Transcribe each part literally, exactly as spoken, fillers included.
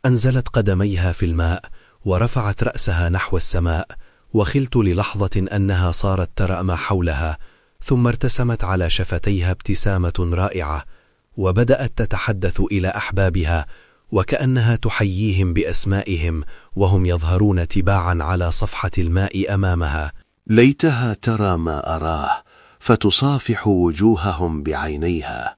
أنزلت قدميها في الماء ورفعت رأسها نحو السماء، وخلت للحظة أنها صارت ترى ما حولها، ثم ارتسمت على شفتيها ابتسامة رائعة، وبدأت تتحدث إلى أحبابها وكأنها تحييهم بأسمائهم وهم يظهرون تباعا على صفحة الماء أمامها. ليتها ترى ما أراه فتصافح وجوههم بعينيها.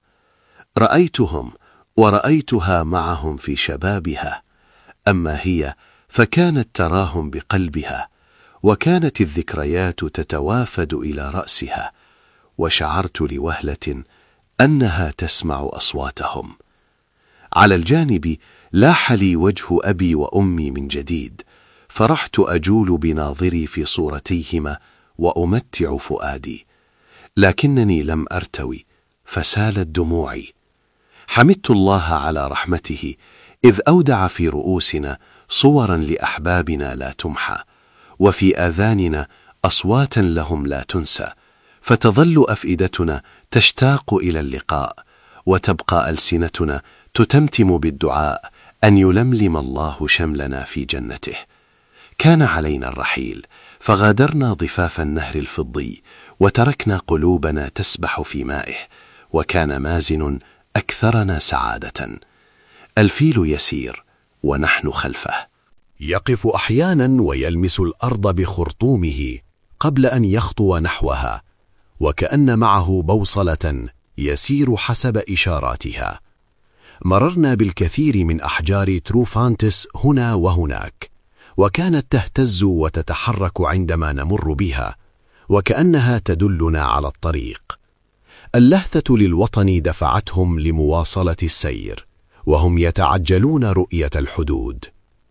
رأيتهم ورأيتها معهم في شبابها، أما هي فكانت تراهم بقلبها، وكانت الذكريات تتوافد إلى رأسها، وشعرت لوهلة أنها تسمع أصواتهم. على الجانب لاح لي وجه أبي وأمي من جديد، فرحت أجول بناظري في صورتيهما وأمتع فؤادي، لكنني لم أرتوي فسالت دموعي. حمدت الله على رحمته إذ أودع في رؤوسنا صورا لأحبابنا لا تمحى، وفي آذاننا أصواتا لهم لا تنسى، فتظل أفئدتنا تشتاق إلى اللقاء، وتبقى ألسنتنا تتمتم بالدعاء أن يلملم الله شملنا في جنته. كان علينا الرحيل، فغادرنا ضفاف النهر الفضي وتركنا قلوبنا تسبح في مائه، وكان مازن أكثرنا سعادة. الفيل يسير ونحن خلفه، يقف أحيانا ويلمس الأرض بخرطومه قبل أن يخطو نحوها، وكأن معه بوصلة يسير حسب إشاراتها. مررنا بالكثير من أحجار تروفانتس هنا وهناك، وكانت تهتز وتتحرك عندما نمر بها، وكأنها تدلنا على الطريق. اللهثة للوطن دفعتهم لمواصلة السير، وهم يتعجلون رؤية الحدود.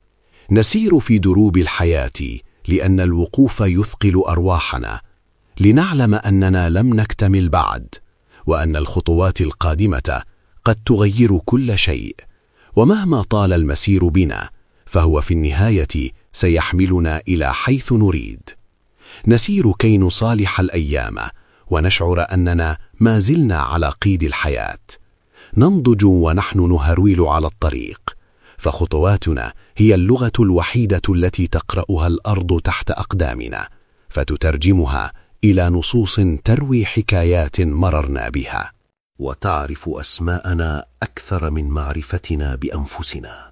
نسير في دروب الحياة لأن الوقوف يثقل أرواحنا، لنعلم أننا لم نكتمل بعد، وأن الخطوات القادمة قد تغير كل شيء. ومهما طال المسير بنا فهو في النهاية سيحملنا إلى حيث نريد. نسير كي نصالح الأيام ونشعر أننا ما زلنا على قيد الحياة. ننضج ونحن نهرول على الطريق، فخطواتنا هي اللغة الوحيدة التي تقرأها الأرض تحت أقدامنا، فتترجمها إلى نصوص تروي حكايات مررنا بها، وتعرف أسماءنا أكثر من معرفتنا بأنفسنا.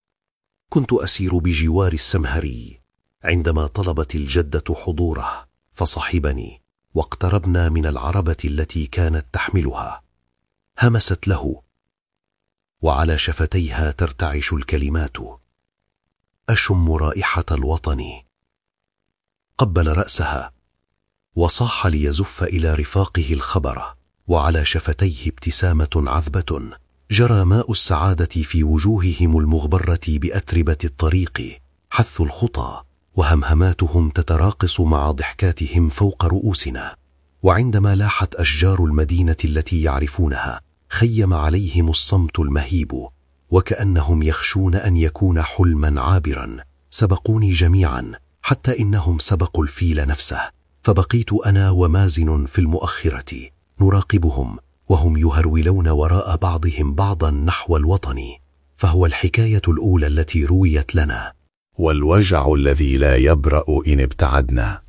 كنت أسير بجوار السمهري عندما طلبت الجدة حضوره، فصحبني واقتربنا من العربة التي كانت تحملها. همست له، وعلى شفتيها ترتعش الكلمات: أشم رائحة الوطن. قبل رأسها وصاح ليزف إلى رفاقه الخبر، وعلى شفتيه ابتسامة عذبة. جرى ماء السعادة في وجوههم المغبرة بأتربة الطريق، حث الخطى، وهمهماتهم تتراقص مع ضحكاتهم فوق رؤوسنا. وعندما لاحت أشجار المدينة التي يعرفونها خيم عليهم الصمت المهيب، وكأنهم يخشون أن يكون حلما عابرا. سبقوني جميعا حتى إنهم سبقوا الفيل نفسه، فبقيت أنا ومازن في المؤخرة نراقبهم وهم يهرولون وراء بعضهم بعضا نحو الوطن. فهو الحكاية الأولى التي رويت لنا، والوجع الذي لا يبرأ إن ابتعدنا.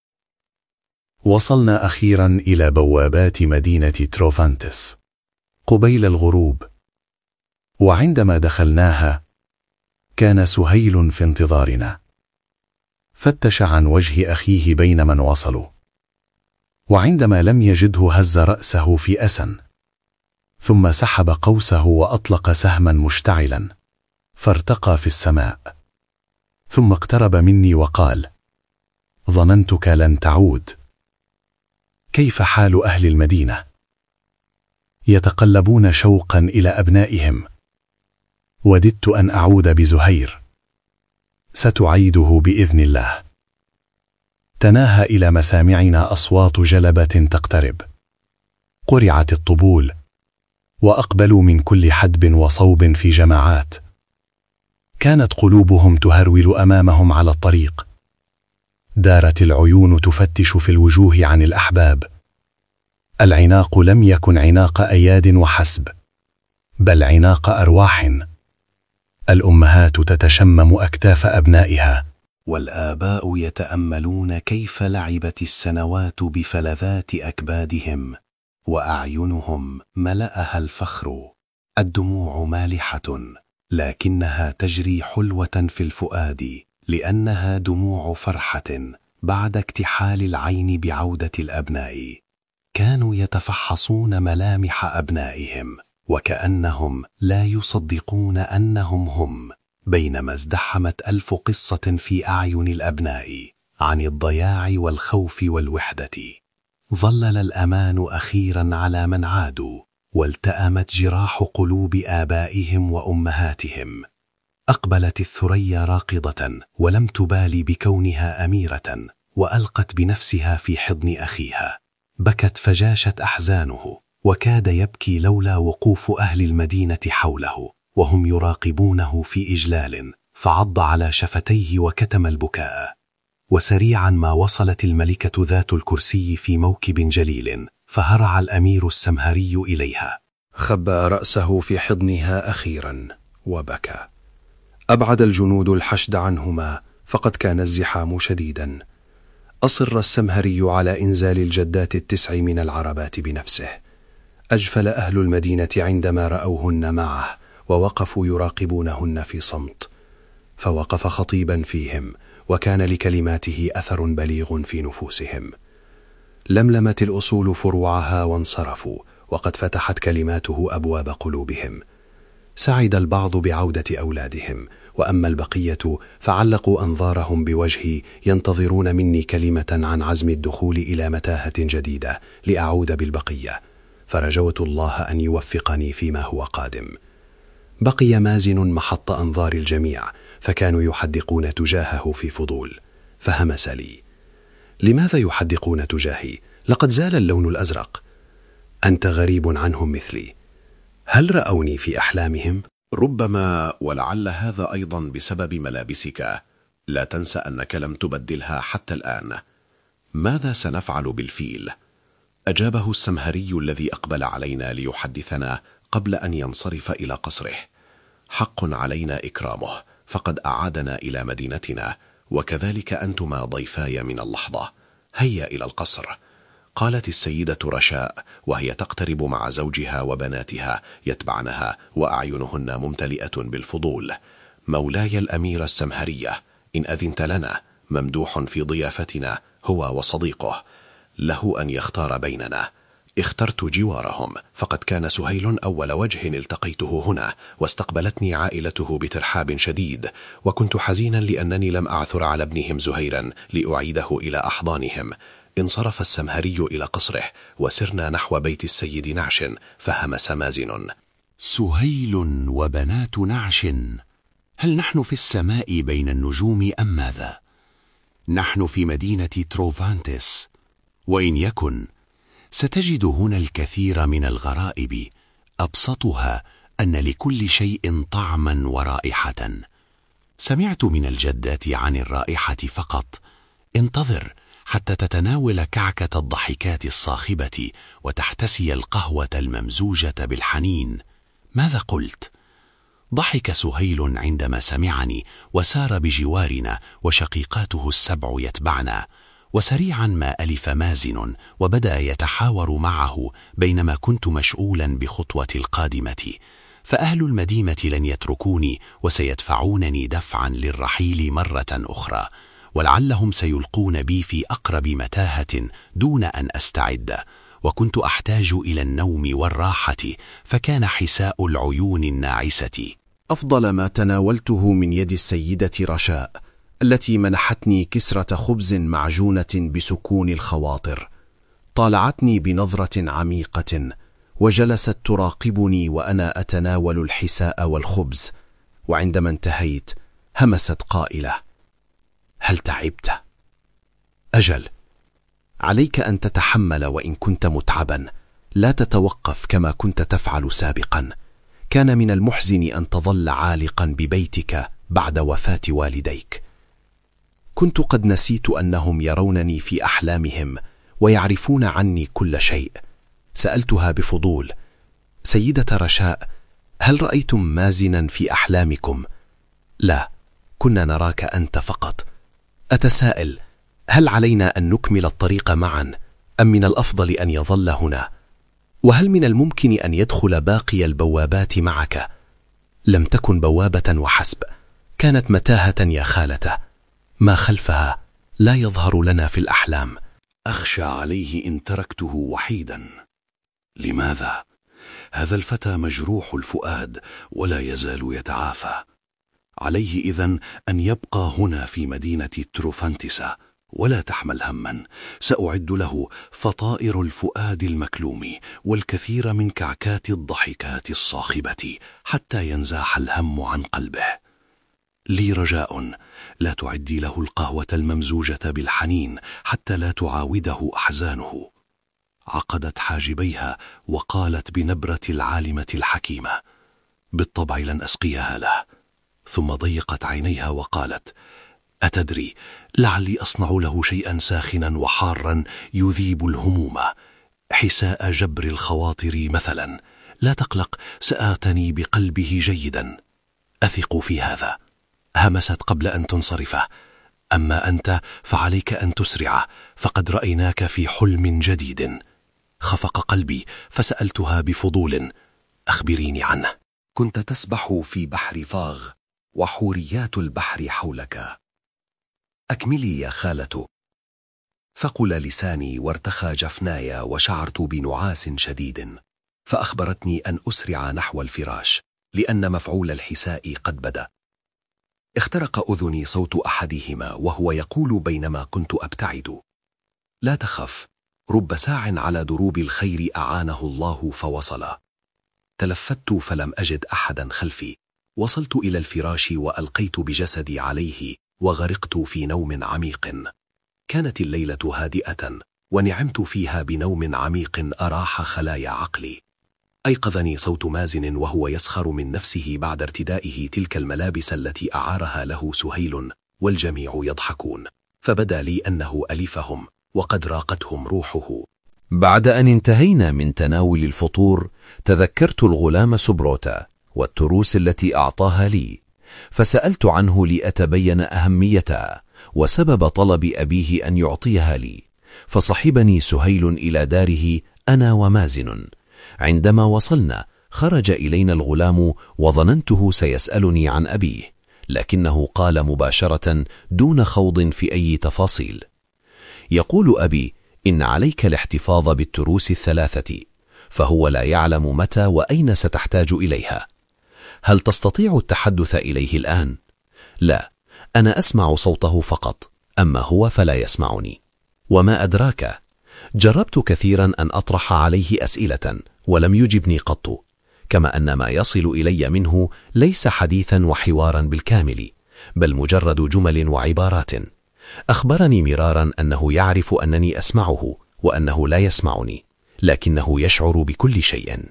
وصلنا أخيرا إلى بوابات مدينة تروفانتس قبيل الغروب، وعندما دخلناها كان سهيل في انتظارنا. فتش عن وجه أخيه بين من وصلوا، وعندما لم يجده هز رأسه في أسى، ثم سحب قوسه وأطلق سهما مشتعلا فارتقى في السماء، ثم اقترب مني وقال: ظننتك لن تعود. كيف حال أهل المدينة؟ يتقلبون شوقا إلى أبنائهم. وددت أن أعود بزهير، ستعيده بإذن الله. تناهى إلى مسامعنا أصوات جلبة تقترب، قرعت الطبول، وأقبلوا من كل حدب وصوب في جماعات. كانت قلوبهم تهرول أمامهم على الطريق. دارت العيون تفتش في الوجوه عن الأحباب. العناق لم يكن عناق أياد وحسب، بل عناق أرواح. الأمهات تتشمم أكتاف أبنائها، والآباء يتأملون كيف لعبت السنوات بفلذات أكبادهم، وأعينهم ملأها الفخر. الدموع مالحة، لكنها تجري حلوة في الفؤاد، لأنها دموع فرحة بعد اكتحال العين بعودة الأبناء. كانوا يتفحصون ملامح أبنائهم وكأنهم لا يصدقون أنهم هم، بينما ازدحمت ألف قصة في أعين الأبناء عن الضياع والخوف والوحدة. ظلل الأمان أخيرا على من عادوا، والتأمت جراح قلوب آبائهم وأمهاتهم. أقبلت الثريا راقضة ولم تبالي بكونها أميرة، وألقت بنفسها في حضن أخيها. بكت فجاشت أحزانه، وكاد يبكي لولا وقوف أهل المدينة حوله وهم يراقبونه في إجلال، فعض على شفتيه وكتم البكاء. وسريعا ما وصلت الملكة ذات الكرسي في موكب جليل، فهرع الأمير السمهري إليها، خبأ رأسه في حضنها أخيرا وبكى. أبعد الجنود الحشد عنهما، فقد كان الزحام شديدا. أصر السمهري على إنزال الجدات التسع من العربات بنفسه. أجفل أهل المدينة عندما رأوهن معه، ووقفوا يراقبونهن في صمت. فوقف خطيبا فيهم، وكان لكلماته أثر بليغ في نفوسهم. لملمت الأصول فروعها وانصرفوا، وقد فتحت كلماته أبواب قلوبهم. سعد البعض بعودة أولادهم، وأما البقية فعلقوا أنظارهم بوجهي ينتظرون مني كلمة عن عزم الدخول إلى متاهة جديدة لأعود بالبقية، فرجوت الله أن يوفقني فيما هو قادم. بقي مازن محط أنظار الجميع، فكانوا يحدقون تجاهه في فضول. فهمس لي: لماذا يحدقون تجاهي؟ لقد زال اللون الأزرق. أنت غريب عنهم مثلي. هل رأوني في أحلامهم؟ ربما، ولعل هذا أيضا بسبب ملابسك. لا تنسى أنك لم تبدلها حتى الآن. ماذا سنفعل بالفيل؟ أجابه السمهري الذي أقبل علينا ليحدثنا قبل أن ينصرف إلى قصره: حق علينا إكرامه، فقد أعادنا إلى مدينتنا، وكذلك أنتما ضيفاي من اللحظة. هيا إلى القصر. قالت السيدة رشاء وهي تقترب مع زوجها وبناتها يتبعنها، وأعينهن ممتلئة بالفضول. مولاي الأمير السمهرية، إن أذنت لنا، ممدوح في ضيافتنا هو وصديقه، له أن يختار بيننا. اخترت جوارهم، فقد كان سهيل أول وجه التقيته هنا، واستقبلتني عائلته بترحاب شديد، وكنت حزينا لأنني لم أعثر على ابنهم زهيرا لأعيده إلى أحضانهم. انصرف السمهري إلى قصره، وسرنا نحو بيت السيد نعش، فهمس مازن: سهيل وبنات نعش، هل نحن في السماء بين النجوم أم ماذا؟ نحن في مدينة تروفانتس، وإن يكن ستجد هنا الكثير من الغرائب، أبسطها أن لكل شيء طعما ورائحة. سمعت من الجدات عن الرائحة فقط. انتظر حتى تتناول كعكة الضحكات الصاخبة وتحتسي القهوة الممزوجة بالحنين. ماذا قلت؟ ضحك سهيل عندما سمعني، وسار بجوارنا وشقيقاته السبع يتبعنا. وسريعا ما ألف مازن وبدأ يتحاور معه، بينما كنت مشغولا بخطوة القادمة. فأهل المدينة لن يتركوني، وسيدفعونني دفعا للرحيل مرة أخرى، ولعلهم سيلقون بي في أقرب متاهة دون أن أستعد. وكنت أحتاج إلى النوم والراحة، فكان حساء العيون الناعسة أفضل ما تناولته من يد السيدة رشاء، التي منحتني كسرة خبز معجونة بسكون الخواطر. طالعتني بنظرة عميقة، وجلست تراقبني وأنا أتناول الحساء والخبز. وعندما انتهيت همست قائلة: هل تعبت؟ أجل، عليك أن تتحمل وإن كنت متعبا، لا تتوقف كما كنت تفعل سابقا. كان من المحزن أن تظل عالقا ببيتك بعد وفاة والديك. كنت قد نسيت أنهم يرونني في أحلامهم ويعرفون عني كل شيء. سألتها بفضول: سيدة رشاء، هل رأيتم مازنا في أحلامكم؟ لا، كنا نراك أنت فقط. أتساءل، هل علينا أن نكمل الطريق معا أم من الأفضل أن يظل هنا؟ وهل من الممكن أن يدخل باقي البوابات معك؟ لم تكن بوابة وحسب، كانت متاهة يا خالته، ما خلفها لا يظهر لنا في الأحلام. أخشى عليه إن تركته وحيدا. لماذا؟ هذا الفتى مجروح الفؤاد ولا يزال يتعافى. عليه إذن أن يبقى هنا في مدينة تروفانتسا، ولا تحمل هما، سأعد له فطائر الفؤاد المكلوم والكثير من كعكات الضحكات الصاخبة حتى ينزاح الهم عن قلبه. لي رجاء، لا تعدي له القهوة الممزوجة بالحنين حتى لا تعاوده أحزانه. عقدت حاجبيها وقالت بنبرة العالمة الحكيمة: بالطبع لن أسقيها له. ثم ضيقت عينيها وقالت: أتدري، لعلي أصنع له شيئا ساخنا وحارا يذيب الهموم، حساء جبر الخواطر مثلا. لا تقلق، سآتني بقلبه جيدا، أثق في هذا. همست قبل أن تنصرفه: أما أنت فعليك أن تسرع، فقد رأيناك في حلم جديد. خفق قلبي فسألتها بفضول: أخبريني عنه. كنت تسبح في بحر فاغ وحوريات البحر حولك. أكملي يا خالة. فقل لساني وارتخى جفناي وشعرت بنعاس شديد، فأخبرتني أن أسرع نحو الفراش لأن مفعول الحساء قد بدا. اخترق أذني صوت أحدهما وهو يقول بينما كنت أبتعد: لا تخف، رب ساع على دروب الخير أعانه الله فوصل. تلفت فلم أجد أحدا خلفي، وصلت إلى الفراش وألقيت بجسدي عليه وغرقت في نوم عميق. كانت الليلة هادئة ونعمت فيها بنوم عميق أراح خلايا عقلي. أيقظني صوت مازن وهو يسخر من نفسه بعد ارتدائه تلك الملابس التي أعارها له سهيل، والجميع يضحكون، فبدا لي أنه ألفهم وقد راقتهم روحه. بعد أن انتهينا من تناول الفطور، تذكرت الغلام سبروتا والتروس التي أعطاها لي، فسألت عنه لأتبين أهميتها وسبب طلب أبيه أن يعطيها لي، فصحبني سهيل إلى داره أنا ومازن. عندما وصلنا خرج إلينا الغلام وظننته سيسألني عن أبيه، لكنه قال مباشرة دون خوض في أي تفاصيل: يقول أبي إن عليك الاحتفاظ بالتروس الثلاثة، فهو لا يعلم متى وأين ستحتاج إليها. هل تستطيع التحدث إليه الآن؟ لا، أنا أسمع صوته فقط، أما هو فلا يسمعني. وما أدراك، جربت كثيرا أن أطرح عليه أسئلة ولم يجبني قط، كما أن ما يصل إلي منه ليس حديثا وحوارا بالكامل، بل مجرد جمل وعبارات. أخبرني مرارا أنه يعرف أنني أسمعه وأنه لا يسمعني، لكنه يشعر بكل شيء.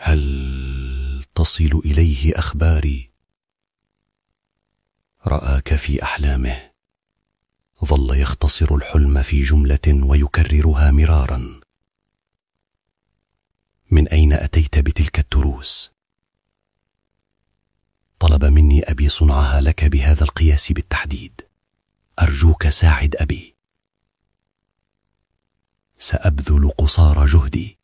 هل تصل إليه أخباري؟ رآك في أحلامه، ظل يختصر الحلم في جملة ويكررها مرارا. من أين أتيت بتلك التروس؟ طلب مني أبي صنعها لك بهذا القياس بالتحديد. أرجوك ساعد أبي. سأبذل قصارى جهدي.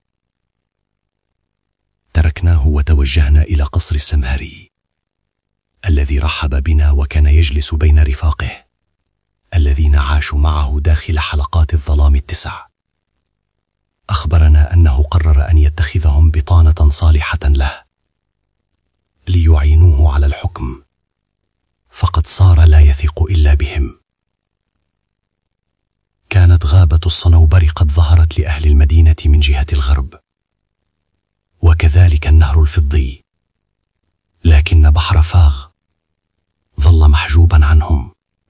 تركناه وتوجهنا إلى قصر السمهري الذي رحب بنا وكان يجلس بين رفاقه الذين عاشوا معه داخل حلقات الظلام التسع. أخبرنا أنه قرر أن يتخذهم بطانة صالحة له ليعينوه على الحكم، فقد صار لا يثق إلا بهم. كانت غابة الصنوبر قد ظهرت لأهل المدينة من جهة الغرب، وكذلك النهر الفضي، لكن بحر فاغ ظل محجوبا عنهم،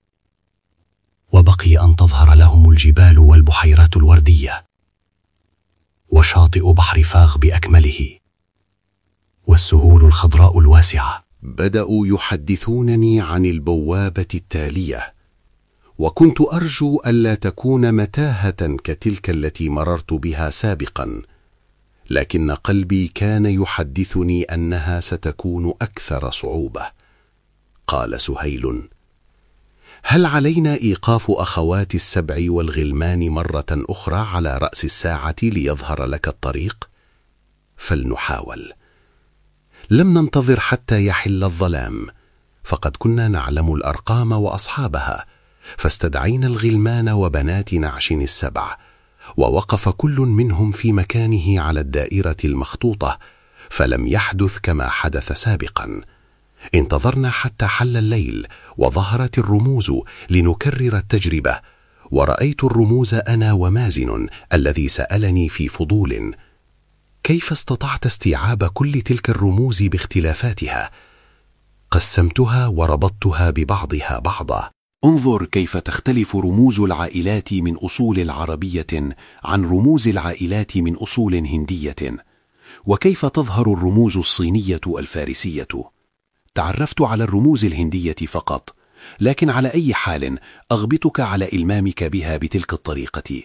وبقي أن تظهر لهم الجبال والبحيرات الوردية وشاطئ بحر فاغ بأكمله والسهول الخضراء الواسعة. بدأوا يحدثونني عن البوابة التالية، وكنت أرجو ألا تكون متاهة كتلك التي مررت بها سابقا، لكن قلبي كان يحدثني أنها ستكون أكثر صعوبة. قال سهيل: هل علينا إيقاف أخوات السبع والغلمان مرة أخرى على رأس الساعة ليظهر لك الطريق؟ فلنحاول. لم ننتظر حتى يحل الظلام، فقد كنا نعلم الأرقام وأصحابها، فاستدعينا الغلمان وبنات نعش السبع، ووقف كل منهم في مكانه على الدائرة المخطوطة، فلم يحدث كما حدث سابقا. انتظرنا حتى حل الليل وظهرت الرموز لنكرر التجربة، ورأيت الرموز أنا ومازن الذي سألني في فضول: كيف استطعت استيعاب كل تلك الرموز باختلافاتها؟ قسمتها وربطتها ببعضها بعضا. انظر كيف تختلف رموز العائلات من أصول عربية عن رموز العائلات من أصول هندية، وكيف تظهر الرموز الصينية الفارسية. تعرفت على الرموز الهندية فقط، لكن على أي حال أغبطك على إلمامك بها بتلك الطريقة.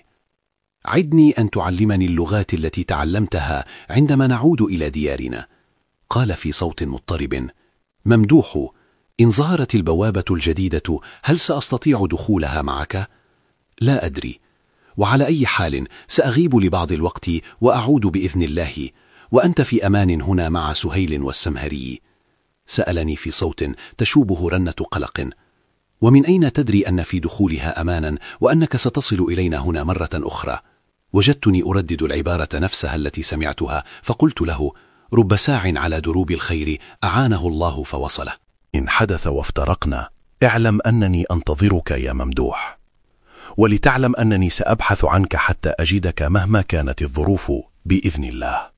عدني أن تعلمني اللغات التي تعلمتها عندما نعود إلى ديارنا. قال في صوت مضطرب: ممدوح، إن ظهرت البوابة الجديدة هل سأستطيع دخولها معك؟ لا أدري، وعلى أي حال سأغيب لبعض الوقت وأعود بإذن الله، وأنت في أمان هنا مع سهيل والسمهري. سألني في صوت تشوبه رنة قلق: ومن أين تدري أن في دخولها أمانا وأنك ستصل إلينا هنا مرة أخرى؟ وجدتني أردد العبارة نفسها التي سمعتها، فقلت له: رب ساع على دروب الخير أعانه الله فوصله. إن حدث وافترقنا اعلم أنني أنتظرك يا ممدوح، ولتعلم أنني سأبحث عنك حتى أجدك مهما كانت الظروف بإذن الله.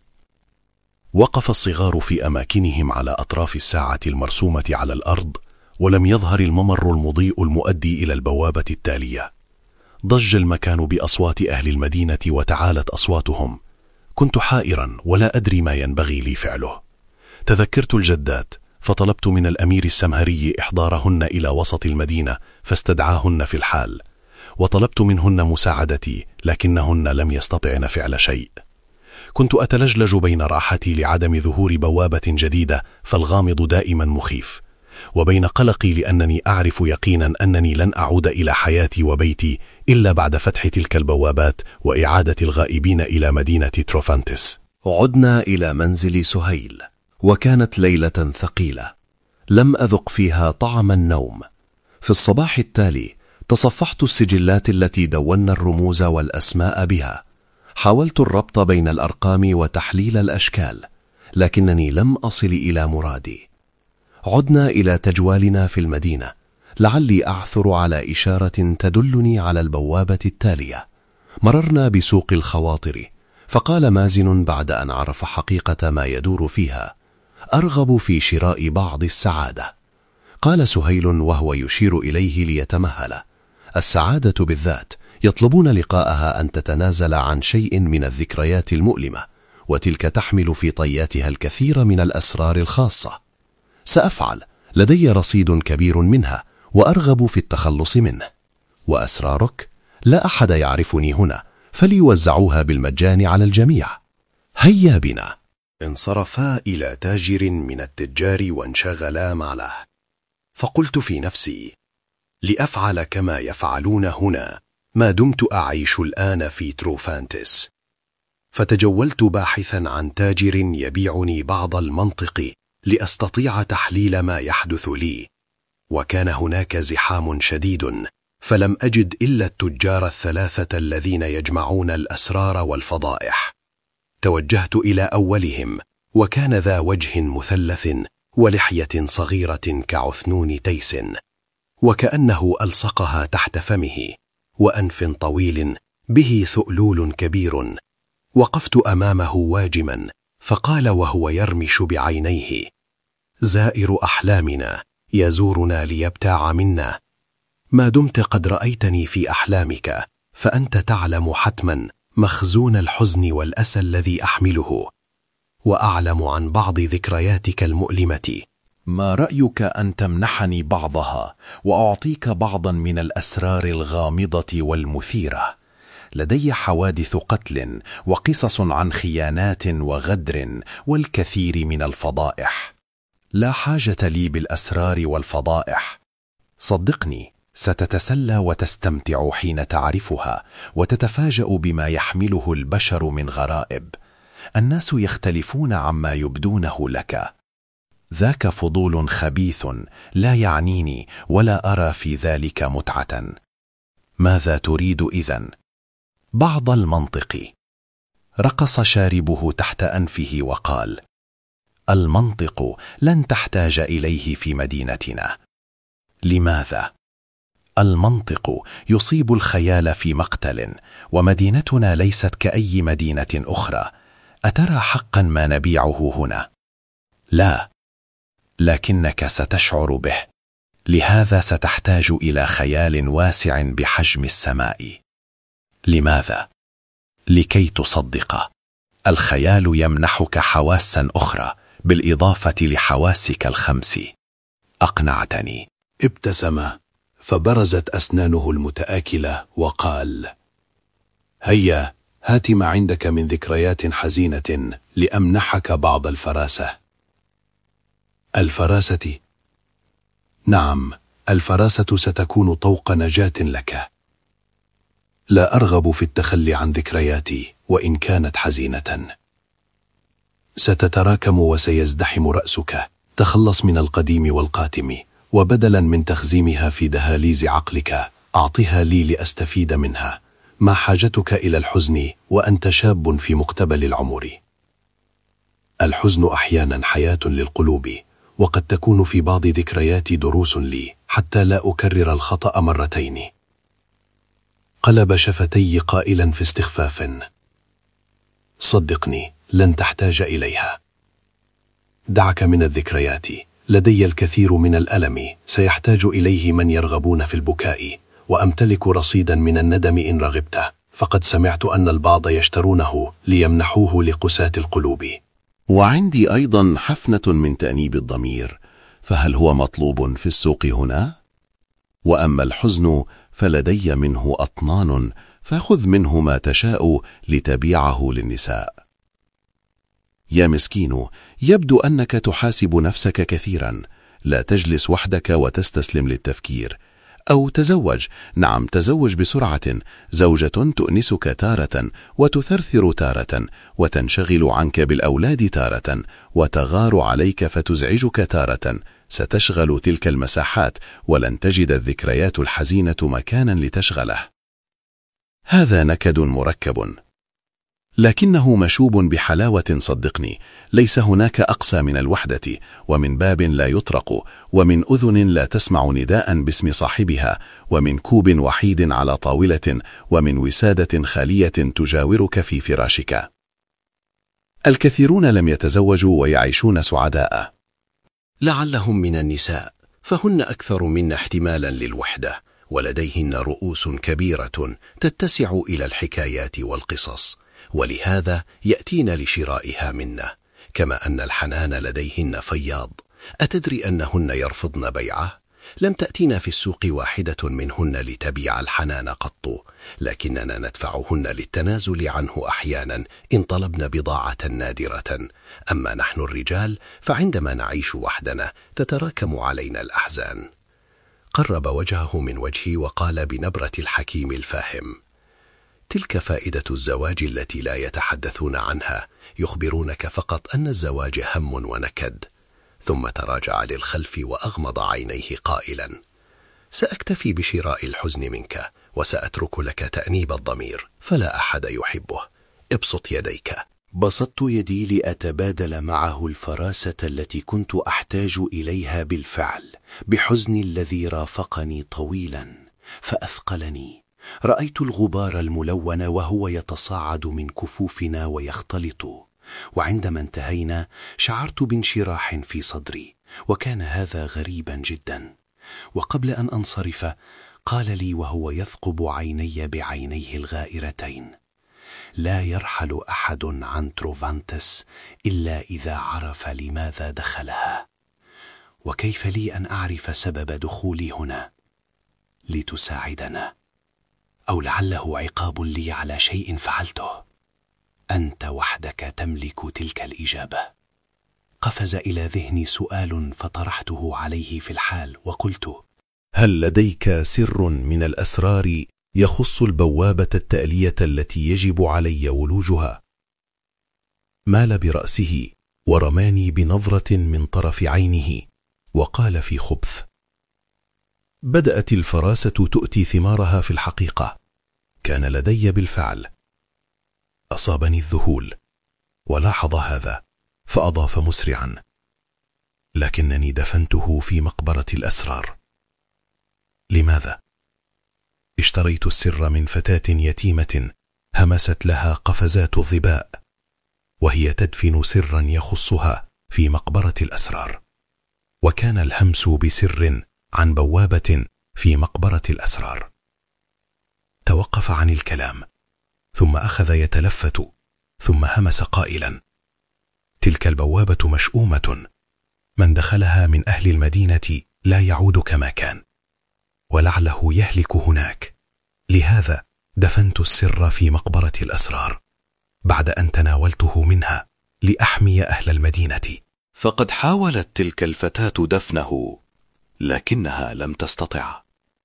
وقف الصغار في أماكنهم على أطراف الساعة المرسومة على الأرض، ولم يظهر الممر المضيء المؤدي إلى البوابة التالية. ضج المكان بأصوات أهل المدينة وتعالت أصواتهم. كنت حائرا ولا أدري ما ينبغي لي فعله. تذكرت الجدات، فطلبت من الأمير السمهري إحضارهن إلى وسط المدينة، فاستدعاهن في الحال، وطلبت منهن مساعدتي، لكنهن لم يستطعن فعل شيء. كنت أتلجلج بين راحتي لعدم ظهور بوابة جديدة، فالغامض دائما مخيف، وبين قلقي لأنني أعرف يقينا أنني لن أعود إلى حياتي وبيتي إلا بعد فتح تلك البوابات وإعادة الغائبين إلى مدينة تروفانتس. عدنا إلى منزل سهيل، وكانت ليلة ثقيلة لم أذق فيها طعم النوم. في الصباح التالي تصفحت السجلات التي دونا الرموز والأسماء بها، حاولت الربط بين الأرقام وتحليل الأشكال، لكنني لم أصل إلى مرادي. عدنا إلى تجوالنا في المدينة، لعلي أعثر على إشارة تدلني على البوابة التالية. مررنا بسوق الخواطر، فقال مازن بعد أن عرف حقيقة ما يدور فيها: أرغب في شراء بعض السعادة. قال سهيل وهو يشير إليه ليتمهل: السعادة بالذات يطلبون لقاءها أن تتنازل عن شيء من الذكريات المؤلمة، وتلك تحمل في طياتها الكثير من الأسرار الخاصة. سأفعل، لدي رصيد كبير منها وأرغب في التخلص منه. وأسرارك؟ لا أحد يعرفني هنا، فليوزعوها بالمجان على الجميع. هيا بنا. انصرفا إلى تاجر من التجار وانشغلا معه، فقلت في نفسي: لأفعل كما يفعلون هنا ما دمت أعيش الآن في تروفانتس. فتجولت باحثا عن تاجر يبيعني بعض المنطق لأستطيع تحليل ما يحدث لي، وكان هناك زحام شديد، فلم أجد إلا التجار الثلاثة الذين يجمعون الأسرار والفضائح. توجهت إلى أولهم، وكان ذا وجه مثلث ولحية صغيرة كعثنون تيس، وكأنه ألصقها تحت فمه، وأنف طويل به ثؤلول كبير. وقفت أمامه واجما، فقال وهو يرمش بعينيه: زائر أحلامنا يزورنا ليبتاع منا. ما دمت قد رأيتني في أحلامك فأنت تعلم حتما مخزون الحزن والأسى الذي أحمله، وأعلم عن بعض ذكرياتك المؤلمة. ما رأيك أن تمنحني بعضها وأعطيك بعضا من الأسرار الغامضة والمثيرة؟ لدي حوادث قتل وقصص عن خيانات وغدر والكثير من الفضائح. لا حاجة لي بالأسرار والفضائح. صدقني، ستتسلى وتستمتع حين تعرفها وتتفاجأ بما يحمله البشر من غرائب. الناس يختلفون عما يبدونه لك. ذاك فضول خبيث لا يعنيني ولا أرى في ذلك متعة. ماذا تريد إذن؟ بعض المنطق. رقص شاربه تحت أنفه وقال: المنطق لن تحتاج إليه في مدينتنا. لماذا؟ المنطق يصيب الخيال في مقتل، ومدينتنا ليست كأي مدينة أخرى. أترى حقا ما نبيعه هنا؟ لا، لكنك ستشعر به. لهذا ستحتاج إلى خيال واسع بحجم السماء. لماذا؟ لكي تصدق. الخيال يمنحك حواسا أخرى بالإضافة لحواسك الخمس. أقنعتني. ابتسم، فبرزت أسنانه المتآكلة وقال: هيا، هات ما عندك من ذكريات حزينة لأمنحك بعض الفراسة. الفراسة؟ نعم، الفراسة ستكون طوق نجاة لك. لا أرغب في التخلي عن ذكرياتي وإن كانت حزينة. ستتراكم وسيزدحم رأسك. تخلص من القديم والقاتم، وبدلا من تخزيمها في دهاليز عقلك أعطها لي لأستفيد منها. ما حاجتك إلى الحزن وأنت شاب في مقتبل العمر؟ الحزن أحيانا حياة للقلوب، وقد تكون في بعض ذكرياتي دروس لي حتى لا أكرر الخطأ مرتين. قلب شفتي قائلا في استخفاف: صدقني، لن تحتاج إليها. دعك من الذكريات، لدي الكثير من الألم سيحتاج إليه من يرغبون في البكاء، وأمتلك رصيدا من الندم إن رغبت، فقد سمعت أن البعض يشترونه ليمنحوه لقساة القلوب. وعندي أيضا حفنة من تأنيب الضمير، فهل هو مطلوب في السوق هنا؟ وأما الحزن فلدي منه أطنان، فخذ منه ما تشاء لتبيعه للنساء. يا مسكين، يبدو أنك تحاسب نفسك كثيرا. لا تجلس وحدك وتستسلم للتفكير. أو تزوج، نعم تزوج بسرعة، زوجة تؤنسك تارة وتثرثر تارة، وتنشغل عنك بالأولاد تارة، وتغار عليك فتزعجك تارة. ستشغل تلك المساحات، ولن تجد الذكريات الحزينة مكانا لتشغله. هذا نكد مركب، لكنه مشوب بحلاوة. صدقني، ليس هناك أقسى من الوحدة، ومن باب لا يطرق، ومن أذن لا تسمع نداء باسم صاحبها، ومن كوب وحيد على طاولة، ومن وسادة خالية تجاورك في فراشك. الكثيرون لم يتزوجوا ويعيشون سعداء. لعلهم من النساء، فهن أكثر منا احتمالا للوحدة، ولديهن رؤوس كبيرة تتسع إلى الحكايات والقصص، ولهذا يأتين لشرائها منا. كما أن الحنان لديهن فياض. أتدري أنهن يرفضن بيعه؟ لم تأتينا في السوق واحدة منهن لتبيع الحنان قط، لكننا ندفعهن للتنازل عنه أحيانا إن طلبن بضاعة نادرة. أما نحن الرجال فعندما نعيش وحدنا تتراكم علينا الأحزان. قرب وجهه من وجهي وقال بنبرة الحكيم الفاهم: تلك فائدة الزواج التي لا يتحدثون عنها، يخبرونك فقط أن الزواج هم ونكد. ثم تراجع للخلف وأغمض عينيه قائلا: سأكتفي بشراء الحزن منك، وسأترك لك تأنيب الضمير، فلا أحد يحبه. ابسط يديك. بسطت يدي لأتبادل معه الفراسة التي كنت أحتاج إليها بالفعل، بحزني الذي رافقني طويلا فأثقلني. رأيت الغبار الملون وهو يتصاعد من كفوفنا ويختلط، وعندما انتهينا شعرت بانشراح في صدري، وكان هذا غريبا جدا. وقبل أن أنصرف قال لي وهو يثقب عيني بعينيه الغائرتين: لا يرحل أحد عن تروفانتس إلا إذا عرف لماذا دخلها. وكيف لي أن أعرف سبب دخولي هنا؟ لتساعدنا، أو لعله عقاب لي على شيء فعلته. أنت وحدك تملك تلك الإجابة. قفز إلى ذهني سؤال فطرحته عليه في الحال وقلت: هل لديك سر من الأسرار يخص البوابة التالية التي يجب علي ولوجها؟ مال برأسه ورماني بنظرة من طرف عينه وقال في خبث: بدأت الفراسة تؤتي ثمارها في الحقيقة، كان لدي بالفعل. أصابني الذهول ولاحظ هذا فأضاف مسرعا: لكنني دفنته في مقبرة الأسرار. لماذا؟ اشتريت السر من فتاة يتيمة همست لها قفزات الظباء، وهي تدفن سرا يخصها في مقبرة الأسرار، وكان الهمس بسر عن بوابة في مقبرة الأسرار. توقف عن الكلام ثم أخذ يتلفت، ثم همس قائلا: تلك البوابة مشؤومة، من دخلها من أهل المدينة لا يعود كما كان، ولعله يهلك هناك، لهذا دفنت السر في مقبرة الأسرار بعد أن تناولته منها لأحمي أهل المدينة. فقد حاولت تلك الفتاة دفنه لكنها لم تستطع.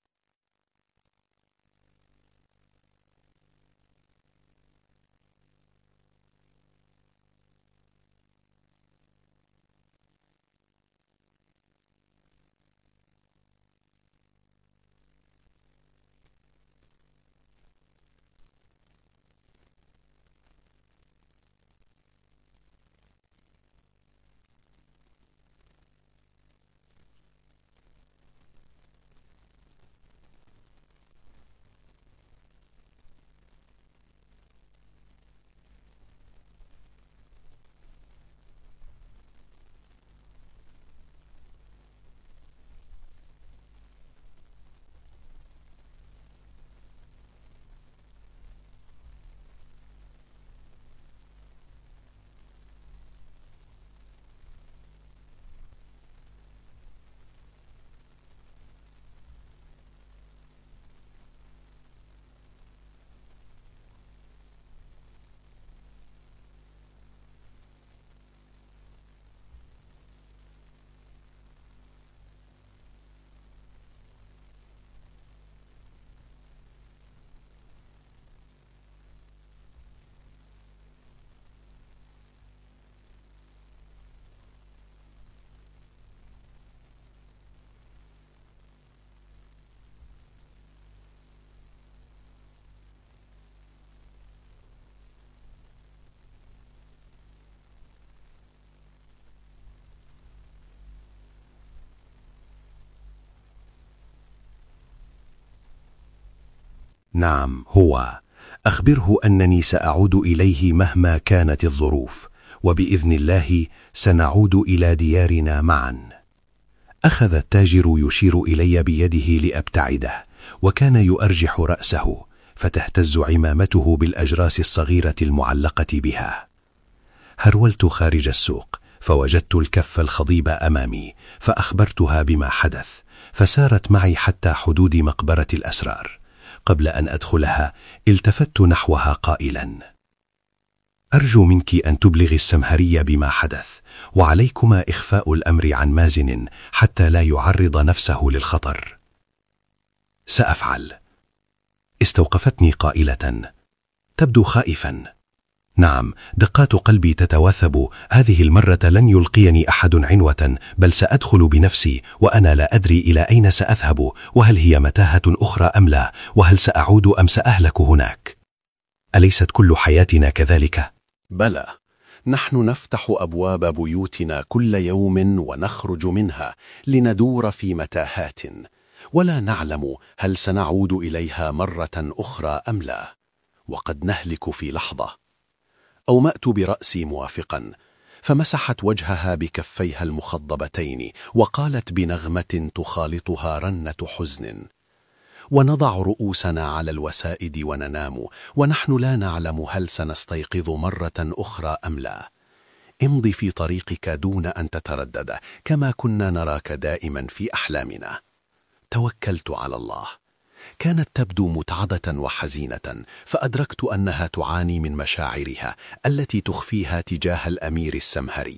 نعم هو، أخبره أنني سأعود إليه مهما كانت الظروف، وبإذن الله سنعود إلى ديارنا معا. أخذ التاجر يشير إلي بيده لأبتعده، وكان يؤرجح رأسه فتهتز عمامته بالأجراس الصغيرة المعلقة بها. هرولت خارج السوق فوجدت الكف الخضيب أمامي، فأخبرتها بما حدث، فسارت معي حتى حدود مقبرة الأسرار. قبل أن أدخلها التفت نحوها قائلا: أرجو منك أن تبلغي السمهري بما حدث، وعليكما إخفاء الأمر عن مازن حتى لا يعرض نفسه للخطر. سأفعل. استوقفتني قائلة: تبدو خائفا. نعم، دقات قلبي تتواثب، هذه المرة لن يلقيني أحد عنوة، بل سأدخل بنفسي وأنا لا أدري إلى أين سأذهب، وهل هي متاهة أخرى أم لا، وهل سأعود أم سأهلك هناك. أليست كل حياتنا كذلك؟ بلى، نحن نفتح أبواب بيوتنا كل يوم ونخرج منها لندور في متاهات، ولا نعلم هل سنعود إليها مرة أخرى أم لا، وقد نهلك في لحظة. أومأت برأسي موافقا، فمسحت وجهها بكفيها المخضبتين وقالت بنغمة تخالطها رنة حزن: ونضع رؤوسنا على الوسائد وننام ونحن لا نعلم هل سنستيقظ مرة أخرى أم لا. امضي في طريقك دون أن تتردد، كما كنا نراك دائما في أحلامنا. توكلت على الله. كانت تبدو متعظة وحزينة، فأدركت أنها تعاني من مشاعرها التي تخفيها تجاه الأمير السمهري،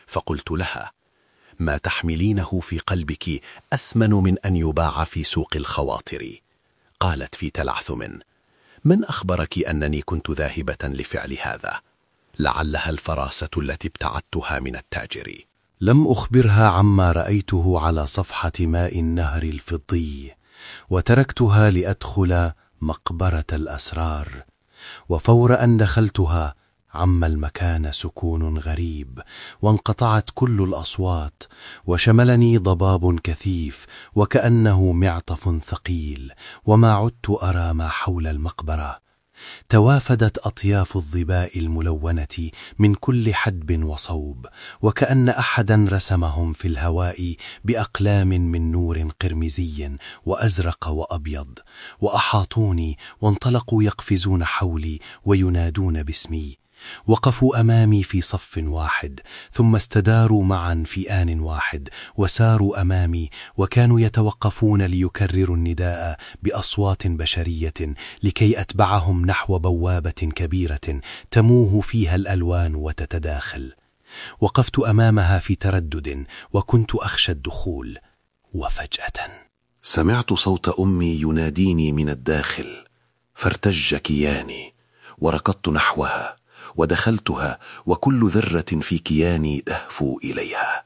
فقلت لها: ما تحملينه في قلبك أثمن من أن يباع في سوق الخواطر. قالت في تلعثم: من أخبرك أنني كنت ذاهبة لفعل هذا؟ لعلها الفراسة التي ابتعدتها من التاجر. لم أخبرها عما رأيته على صفحة ماء النهر الفضي، وتركتها لأدخل مقبرة الأسرار. وفور أن دخلتها عم المكان سكون غريب، وانقطعت كل الأصوات، وشملني ضباب كثيف وكأنه معطف ثقيل، وما عدت أرى ما حول المقبرة. توافدت أطياف الظباء الملونة من كل حدب وصوب، وكأن أحدا رسمهم في الهواء بأقلام من نور قرمزي وأزرق وأبيض، وأحاطوني وانطلقوا يقفزون حولي وينادون باسمي. وقفوا أمامي في صف واحد، ثم استداروا معا في آن واحد وساروا أمامي، وكانوا يتوقفون ليكرروا النداء بأصوات بشرية لكي أتبعهم نحو بوابة كبيرة تموه فيها الألوان وتتداخل. وقفت أمامها في تردد، وكنت أخشى الدخول. وفجأة سمعت صوت أمي يناديني من الداخل، فارتج كياني وركضت نحوها ودخلتها، وكل ذرة في كياني تهفو إليها.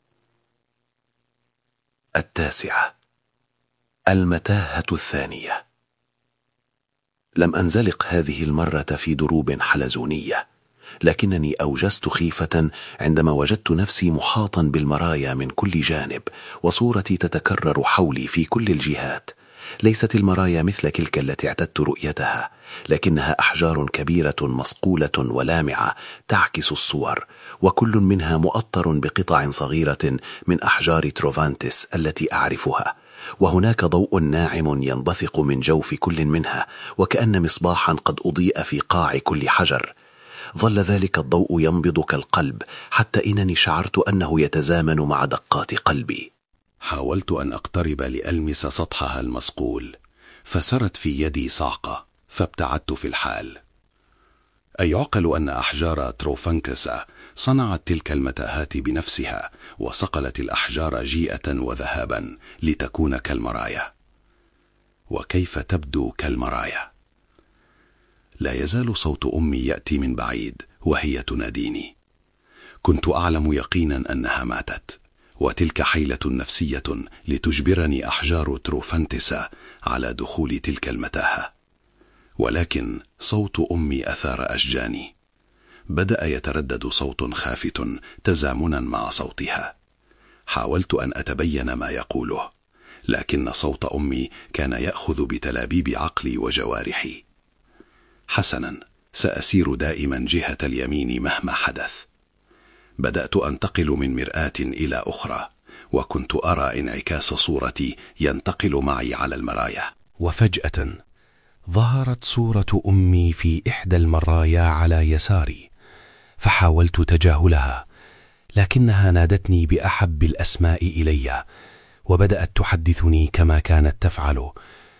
التاسعة، المتاهة الثانية. لم أنزلق هذه المرة في دروب حلزونية، لكنني أوجست خيفة عندما وجدت نفسي محاطا بالمرايا من كل جانب، وصورتي تتكرر حولي في كل الجهات. ليست المرايا مثل تلك التي اعتدت رؤيتها، لكنها أحجار كبيرة مصقولة ولامعة تعكس الصور، وكل منها مؤطر بقطع صغيرة من أحجار تروفانتس التي أعرفها. وهناك ضوء ناعم ينبثق من جوف كل منها، وكأن مصباحا قد أضيء في قاع كل حجر. ظل ذلك الضوء ينبض كالقلب، حتى إنني شعرت أنه يتزامن مع دقات قلبي. حاولت أن أقترب لألمس سطحها المصقول، فسرت في يدي صعقة، فابتعدت في الحال. أيعقل أن أحجار تروفانكسا صنعت تلك المتاهات بنفسها، وصقلت الأحجار جيئة وذهابا لتكون كالمرايا؟ وكيف تبدو كالمرايا؟ لا يزال صوت أمي يأتي من بعيد وهي تناديني. كنت أعلم يقينا أنها ماتت، وتلك حيلة نفسية لتجبرني أحجار تروفانتسا على دخول تلك المتاهة. ولكن صوت أمي أثار أشجاني. بدأ يتردد صوت خافت تزامنا مع صوتها. حاولت أن أتبين ما يقوله، لكن صوت أمي كان يأخذ بتلابيب عقلي وجوارحي. حسنا، سأسير دائما جهة اليمين مهما حدث. بدأت أنتقل من مرآة إلى أخرى، وكنت أرى انعكاس صورتي ينتقل معي على المرايا. وفجأة ظهرت صورة أمي في إحدى المرايا على يساري، فحاولت تجاهلها، لكنها نادتني بأحب الأسماء إلي، وبدأت تحدثني كما كانت تفعل.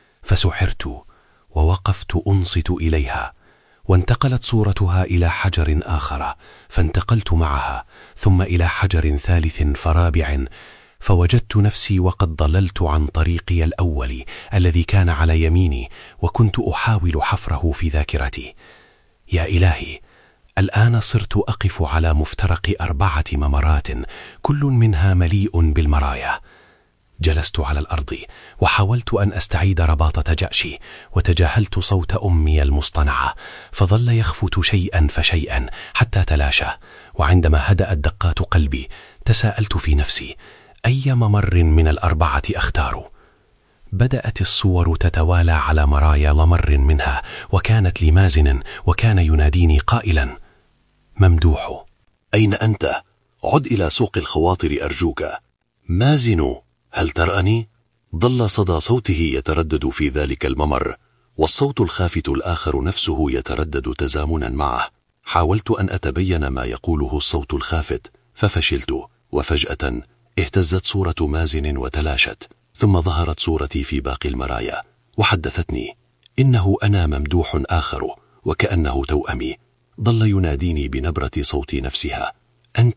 فسحرت ووقفت أنصت إليها، وانتقلت صورتها إلى حجر آخر، فانتقلت معها، ثم إلى حجر ثالث فرابع، فوجدت نفسي وقد ضللت عن طريقي الأول الذي كان على يميني، وكنت أحاول حفره في ذاكرتي. يا إلهي، الآن صرت أقف على مفترق أربعة ممرات، كل منها مليء بالمرايا. جلست على الأرض وحاولت أن أستعيد رباطة جأشي، وتجاهلت صوت أمي المصطنعة، فظل يخفت شيئا فشيئا حتى تلاشى. وعندما هدأت دقات قلبي تساءلت في نفسي: أي ممر من الأربعة أختار؟ بدأت الصور تتوالى على مرايا ممر منها، وكانت لمازن، وكان يناديني قائلا: ممدوح، أين أنت؟ عد إلى سوق الخواطر أرجوك. مازن، هل ترأني؟ ظل صدى صوته يتردد في ذلك الممر، والصوت الخافت الآخر نفسه يتردد تزامنا معه. حاولت أن أتبين ما يقوله الصوت الخافت، ففشلت، وفجأة اهتزت صورة مازن وتلاشت، ثم ظهرت صورتي في باقي المرايا، وحدثتني إنه أنا ممدوح آخر، وكأنه توأمي. ظل يناديني بنبرة صوت نفسها: أنت،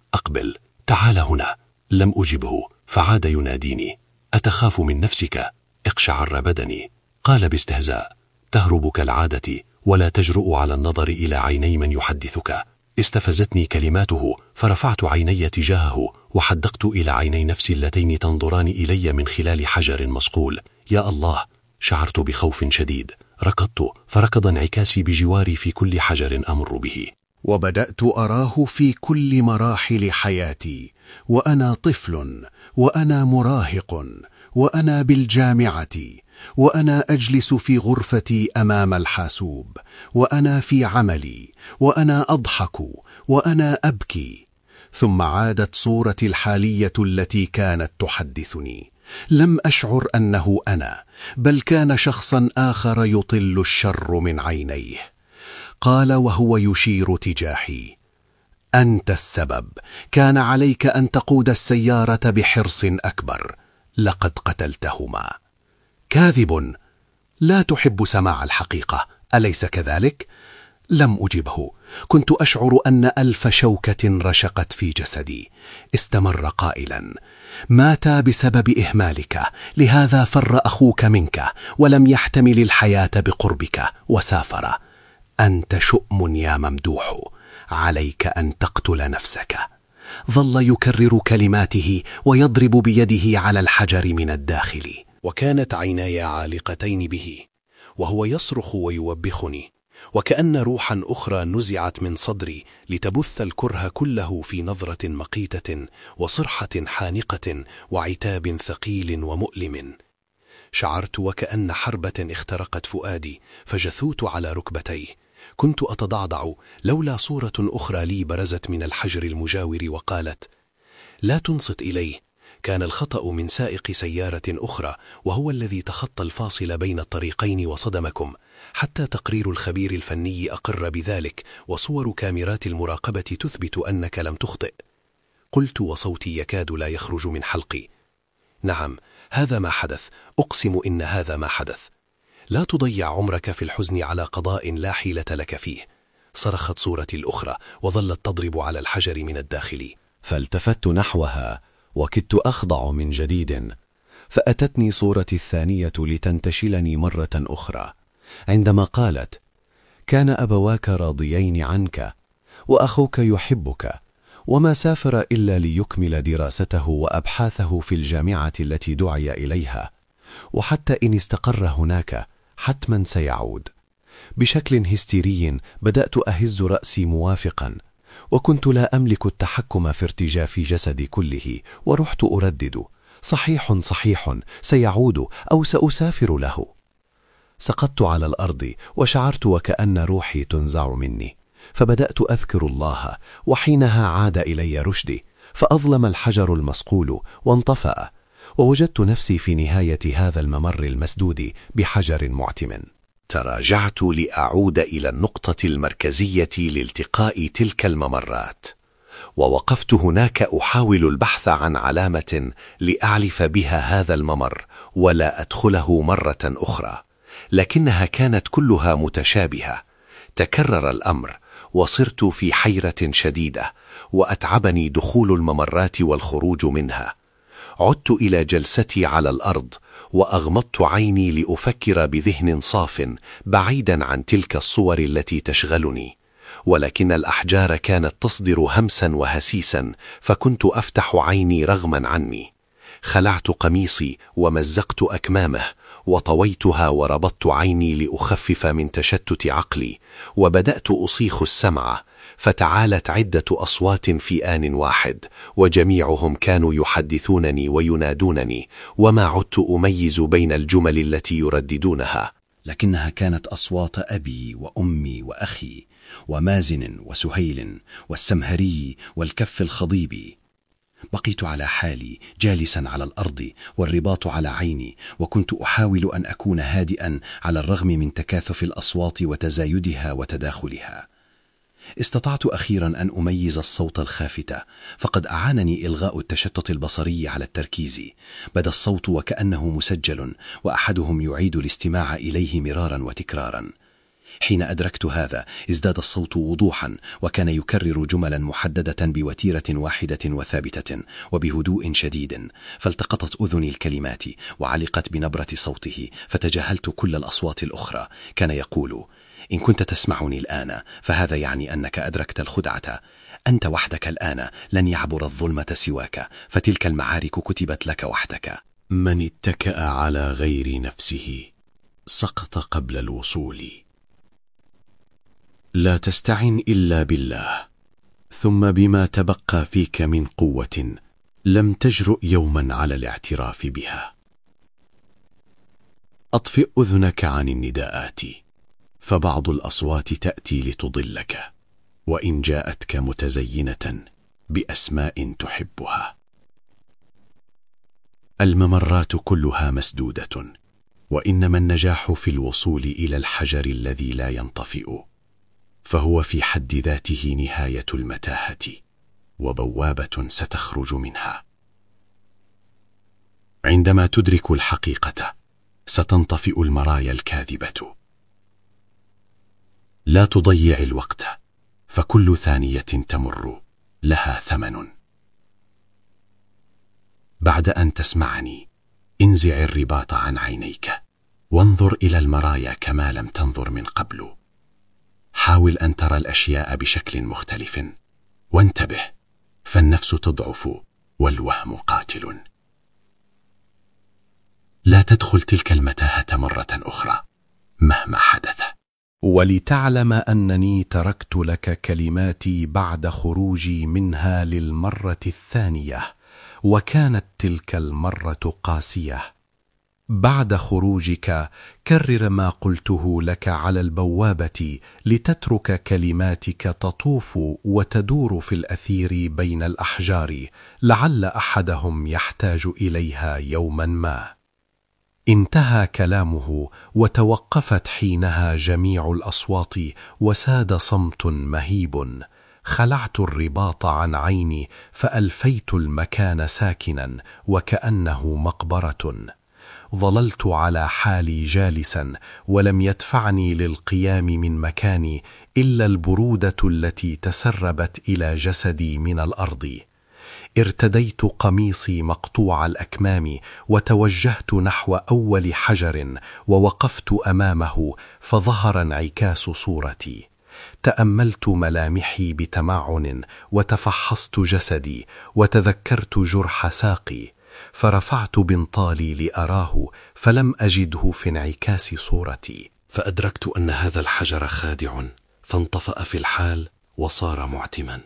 أقبل، تعال هنا. لم أجبه، فعاد يناديني: أتخاف من نفسك؟ اقشعر بدني. قال باستهزاء: تهرب كالعادة ولا تجرؤ على النظر إلى عيني من يحدثك. استفزتني كلماته، فرفعت عيني تجاهه وحدقت إلى عيني نفسي اللتين تنظران إلي من خلال حجر مصقول. يا الله، شعرت بخوف شديد. ركضت، فركض انعكاسي بجواري في كل حجر أمر به، وبدأت أراه في كل مراحل حياتي، وأنا طفل، وأنا مراهق، وأنا بالجامعة، وأنا أجلس في غرفتي أمام الحاسوب، وأنا في عملي، وأنا أضحك، وأنا أبكي. ثم عادت صورتي الحالية التي كانت تحدثني. لم أشعر أنه أنا، بل كان شخصا آخر يطل الشر من عينيه. قال وهو يشير تجاهي: أنت السبب، كان عليك أن تقود السيارة بحرص أكبر، لقد قتلتهما. كاذب، لا تحب سماع الحقيقة، أليس كذلك؟ لم أجبه. كنت أشعر أن ألف شوكة رشقت في جسدي. استمر قائلا: مات بسبب إهمالك، لهذا فر أخوك منك ولم يحتمل الحياة بقربك وسافر. أنت شؤم يا ممدوح، عليك أن تقتل نفسك. ظل يكرر كلماته ويضرب بيده على الحجر من الداخل، وكانت عيناي عالقتين به وهو يصرخ ويوبخني، وكأن روحا أخرى نزعت من صدري لتبث الكره كله في نظرة مقيتة وصرحة حانقة وعتاب ثقيل ومؤلم. شعرت وكأن حربة اخترقت فؤادي، فجثوت على ركبتيه. كنت أتضعضع لولا صورة أخرى لي برزت من الحجر المجاور وقالت: لا تنصت إليه، كان الخطأ من سائق سيارة أخرى، وهو الذي تخطى الفاصل بين الطريقين وصدمكم. حتى تقرير الخبير الفني أقر بذلك، وصور كاميرات المراقبة تثبت أنك لم تخطئ. قلت وصوتي يكاد لا يخرج من حلقي: نعم، هذا ما حدث، أقسم إن هذا ما حدث. لا تضيع عمرك في الحزن على قضاء لا حيلة لك فيه. صرخت صورتي الأخرى وظلت تضرب على الحجر من الداخل. فالتفت نحوها وكدت أخضع من جديد، فأتتني صورتي الثانية لتنتشلني مرة أخرى عندما قالت: كان أبواك راضيين عنك، وأخوك يحبك، وما سافر إلا ليكمل دراسته وأبحاثه في الجامعة التي دعي إليها، وحتى إن استقر هناك حتما سيعود. بشكل هستيري بدأت أهز رأسي موافقا، وكنت لا أملك التحكم في ارتجاف جسدي كله، ورحت أردد: صحيح صحيح، سيعود أو سأسافر له. سقطت على الأرض وشعرت وكأن روحي تنزع مني، فبدأت أذكر الله، وحينها عاد إلي رشدي، فأظلم الحجر المصقول وانطفأ، ووجدت نفسي في نهاية هذا الممر المسدود بحجر معتم. تراجعت لأعود إلى النقطة المركزية لالتقاء تلك الممرات، ووقفت هناك أحاول البحث عن علامة لأعرف بها هذا الممر ولا أدخله مرة أخرى، لكنها كانت كلها متشابهة. تكرر الأمر، وصرت في حيرة شديدة، وأتعبني دخول الممرات والخروج منها. عدت إلى جلستي على الأرض، وأغمضت عيني لأفكر بذهن صاف بعيدا عن تلك الصور التي تشغلني، ولكن الأحجار كانت تصدر همسا وهسيسا، فكنت أفتح عيني رغما عني. خلعت قميصي ومزقت أكمامه، وطويتها وربطت عيني لأخفف من تشتت عقلي، وبدأت أصيخ السمع، فتعالت عدة أصوات في آن واحد، وجميعهم كانوا يحدثونني وينادونني، وما عدت أميز بين الجمل التي يرددونها، لكنها كانت أصوات أبي وأمي وأخي ومازن وسهيل والسمهري والكف الخضيبي. بقيت على حالي جالسا على الأرض والرباط على عيني، وكنت أحاول أن أكون هادئا على الرغم من تكاثف الأصوات وتزايدها وتداخلها. استطعت أخيرا أن أميز الصوت الخافت، فقد أعانني إلغاء التشتت البصري على التركيز. بدا الصوت وكأنه مسجل، وأحدهم يعيد الاستماع إليه مرارا وتكرارا. حين أدركت هذا ازداد الصوت وضوحا، وكان يكرر جملا محددة بوتيرة واحدة وثابتة وبهدوء شديد، فالتقطت أذني الكلمات وعلقت بنبرة صوته، فتجاهلت كل الأصوات الأخرى. كان يقول: إن كنت تسمعني الآن فهذا يعني أنك أدركت الخدعة. أنت وحدك الآن، لن يعبر الظلمة سواك، فتلك المعارك كتبت لك وحدك. من اتكأ على غير نفسه سقط قبل الوصول. لا تستعن إلا بالله، ثم بما تبقى فيك من قوة لم تجرؤ يوما على الاعتراف بها. أطفئ أذنك عن النداءات، فبعض الأصوات تأتي لتضلك، وإن جاءتك متزينة بأسماء تحبها. الممرات كلها مسدودة، وإنما النجاح في الوصول إلى الحجر الذي لا ينطفئ، فهو في حد ذاته نهاية المتاهة وبوابة ستخرج منها. عندما تدرك الحقيقة ستنطفئ المرايا الكاذبة. لا تضيع الوقت، فكل ثانية تمر لها ثمن. بعد أن تسمعني انزع الرباط عن عينيك، وانظر إلى المرايا كما لم تنظر من قبل. حاول أن ترى الأشياء بشكل مختلف، وانتبه، فالنفس تضعف والوهم قاتل. لا تدخل تلك المتاهة مرة أخرى مهما حدث. ولتعلم أنني تركت لك كلماتي بعد خروجي منها للمرة الثانية، وكانت تلك المرة قاسية. بعد خروجك كرر ما قلته لك على البوابة، لتترك كلماتك تطوف وتدور في الأثير بين الأحجار، لعل أحدهم يحتاج إليها يوما ما. انتهى كلامه، وتوقفت حينها جميع الأصوات، وساد صمت مهيب. خلعت الرباط عن عيني، فألفيت المكان ساكنا وكأنه مقبرة. ظللت على حالي جالسا، ولم يدفعني للقيام من مكاني إلا البرودة التي تسربت إلى جسدي من الأرض. ارتديت قميصي مقطوع الأكمام، وتوجهت نحو أول حجر، ووقفت أمامه، فظهر انعكاس صورتي. تأملت ملامحي بتمعن، وتفحصت جسدي، وتذكرت جرح ساقي، فرفعت بنطالي لأراه، فلم أجده في انعكاس صورتي. فأدركت أن هذا الحجر خادع، فانطفأ في الحال وصار معتما.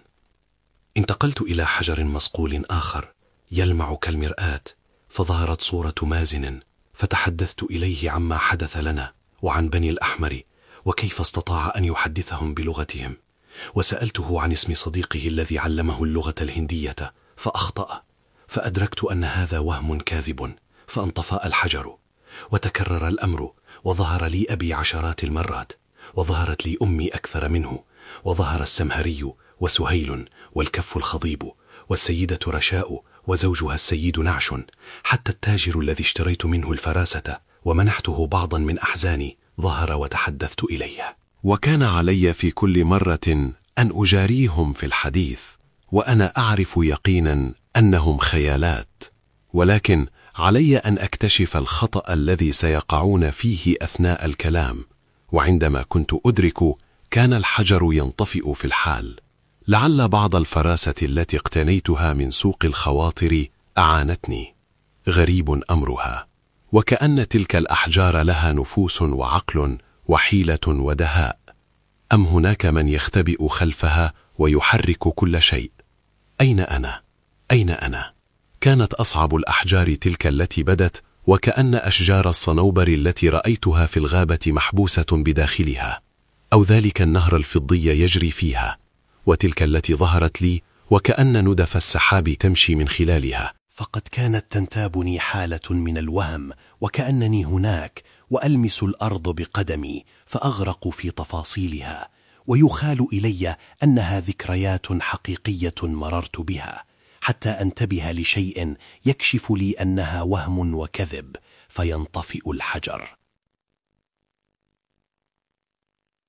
انتقلت إلى حجر مصقول آخر يلمع كالمرآة، فظهرت صورة مازن، فتحدثت إليه عما حدث لنا وعن بني الأحمر، وكيف استطاع أن يحدثهم بلغتهم. وسألته عن اسم صديقه الذي علمه اللغة الهندية، فأخطأ. فأدركت أن هذا وهم كاذب، فانطفأ الحجر، وتكرر الأمر، وظهر لي أبي عشرات المرات، وظهرت لي أمي أكثر منه، وظهر السمهري وسهيل والكف الخضيب والسيدة رشاء وزوجها السيد نعش، حتى التاجر الذي اشتريت منه الفراسة ومنحته بعضا من أحزاني ظهر وتحدثت إليه. وكان علي في كل مرة أن أجاريهم في الحديث، وأنا أعرف يقينا أنهم خيالات، ولكن علي أن أكتشف الخطأ الذي سيقعون فيه أثناء الكلام. وعندما كنت أدرك كان الحجر ينطفئ في الحال. لعل بعض الفراسة التي اقتنيتها من سوق الخواطر أعانتني. غريب أمرها، وكأن تلك الأحجار لها نفوس وعقل وحيلة ودهاء. أم هناك من يختبئ خلفها ويحرك كل شيء؟ أين أنا؟ أين أنا؟ كانت أصعب الأحجار تلك التي بدت وكأن أشجار الصنوبر التي رأيتها في الغابة محبوسة بداخلها، أو ذلك النهر الفضي يجري فيها، وتلك التي ظهرت لي وكأن ندف السحاب تمشي من خلالها. فقد كانت تنتابني حالة من الوهم، وكأنني هناك وألمس الأرض بقدمي فأغرق في تفاصيلها، ويخال إلي أنها ذكريات حقيقية مررت بها، حتى أنتبه لشيء يكشف لي أنها وهم وكذب، فينطفئ الحجر.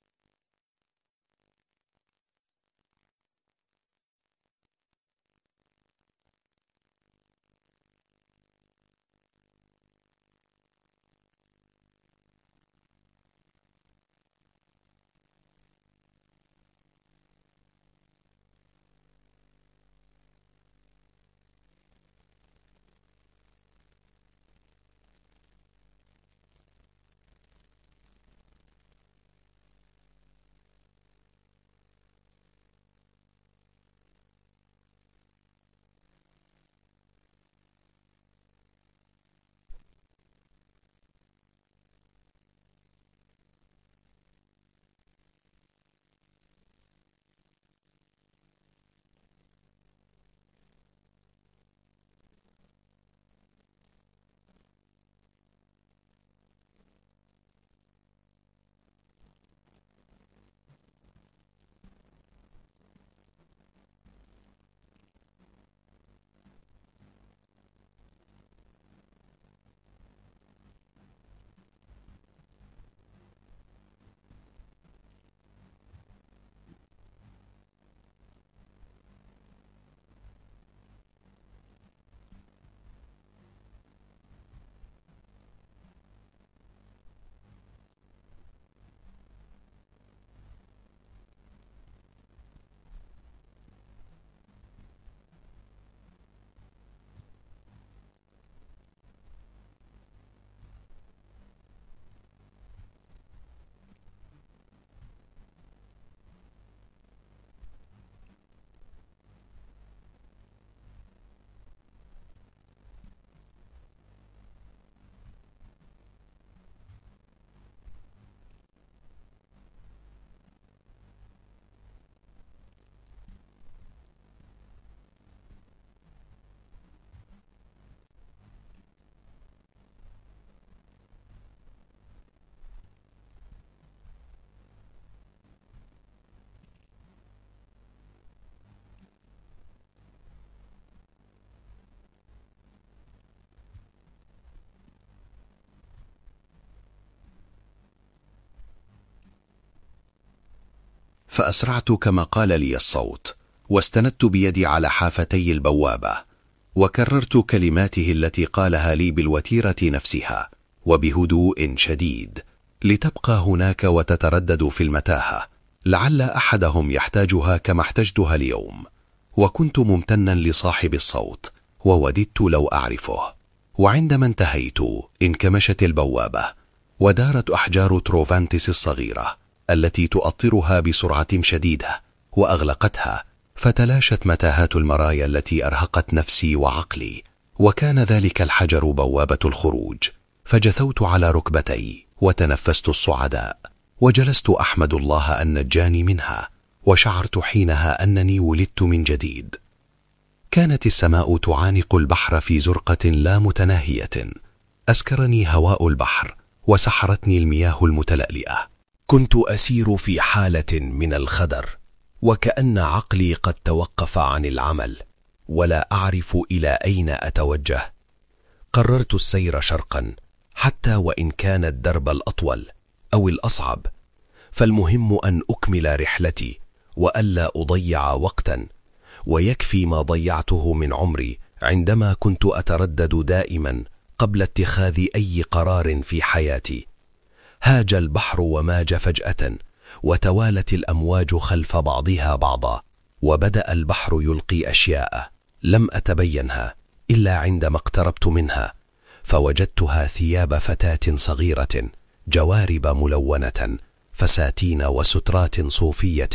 فأسرعت كما قال لي الصوت، واستندت بيدي على حافتي البوابة، وكررت كلماته التي قالها لي بالوتيرة نفسها وبهدوء شديد، لتبقى هناك وتتردد في المتاهة، لعل أحدهم يحتاجها كما احتجتها اليوم. وكنت ممتنا لصاحب الصوت، ووددت لو أعرفه. وعندما انتهيت انكمشت البوابة، ودارت أحجار تروفانتس الصغيرة التي تؤطرها بسرعة شديدة، وأغلقتها، فتلاشت متاهات المرايا التي أرهقت نفسي وعقلي. وكان ذلك الحجر بوابة الخروج، فجثوت على ركبتي وتنفست الصعداء، وجلست أحمد الله أن نجاني منها، وشعرت حينها أنني ولدت من جديد. كانت السماء تعانق البحر في زرقة لا متناهية، أسكرني هواء البحر وسحرتني المياه المتلألئة. كنت أسير في حالة من الخدر، وكأن عقلي قد توقف عن العمل، ولا أعرف إلى أين أتوجه. قررت السير شرقا، حتى وإن كان الدرب الأطول أو الأصعب، فالمهم أن أكمل رحلتي وألا أضيع وقتا، ويكفي ما ضيعته من عمري عندما كنت أتردد دائما قبل اتخاذ أي قرار في حياتي. هاج البحر وماج فجأة، وتوالت الأمواج خلف بعضها بعضا، وبدأ البحر يلقي أشياء لم أتبينها إلا عندما اقتربت منها، فوجدتها ثياب فتاة صغيرة، جوارب ملونة، فساتين وسترات صوفية،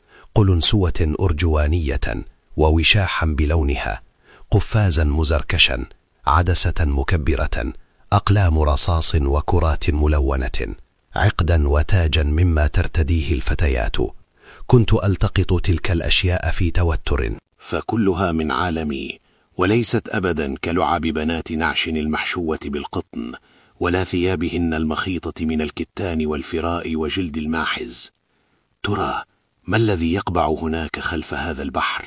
قلنسوة أرجوانية، ووشاحا بلونها، قفازا مزركشا، عدسة مكبرة، أقلام رصاص وكرات ملونة، عقدا وتاجا مما ترتديه الفتيات. كنت ألتقط تلك الأشياء في توتر، فكلها من عالمي، وليست أبدا كلعب بنات نعش المحشوة بالقطن، ولا ثيابهن المخيطة من الكتان والفراء وجلد الماحز. ترى ما الذي يقبع هناك خلف هذا البحر؟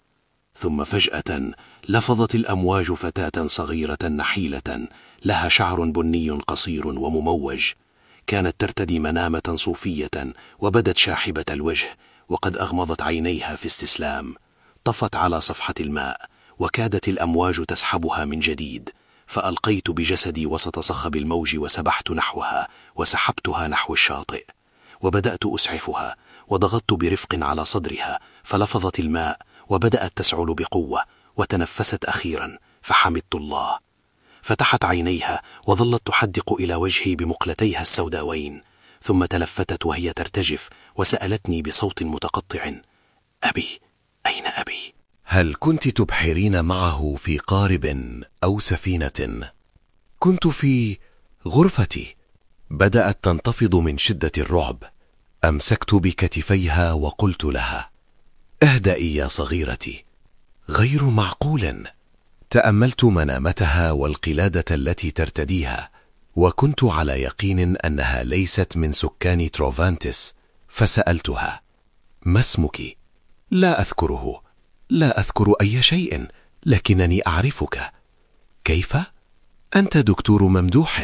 ثم فجأة لفظت الأمواج فتاة صغيرة نحيلة، لها شعر بني قصير ومموج، كانت ترتدي منامة صوفية، وبدت شاحبة الوجه، وقد أغمضت عينيها في استسلام. طفت على صفحة الماء، وكادت الأمواج تسحبها من جديد، فألقيت بجسدي وسط صخب الموج وسبحت نحوها، وسحبتها نحو الشاطئ، وبدأت أسعفها، وضغطت برفق على صدرها، فلفظت الماء وبدأت تسعل بقوة، وتنفست أخيرا، فحمدت الله. فتحت عينيها وظلت تحدق إلى وجهي بمقلتيها السوداوين، ثم تلفتت وهي ترتجف، وسألتني بصوت متقطع: أبي، أين أبي؟ هل كنت تبحرين معه في قارب أو سفينة؟ كنت في غرفتي. بدأت تنتفض من شدة الرعب. أمسكت بكتفيها وقلت لها: اهدئي يا صغيرتي، غير معقول. تأملت منامتها والقلادة التي ترتديها، وكنت على يقين أنها ليست من سكان تروفانتس، فسألتها: ما اسمك؟ لا أذكره، لا أذكر أي شيء، لكنني أعرفك. كيف؟ أنت دكتور ممدوح.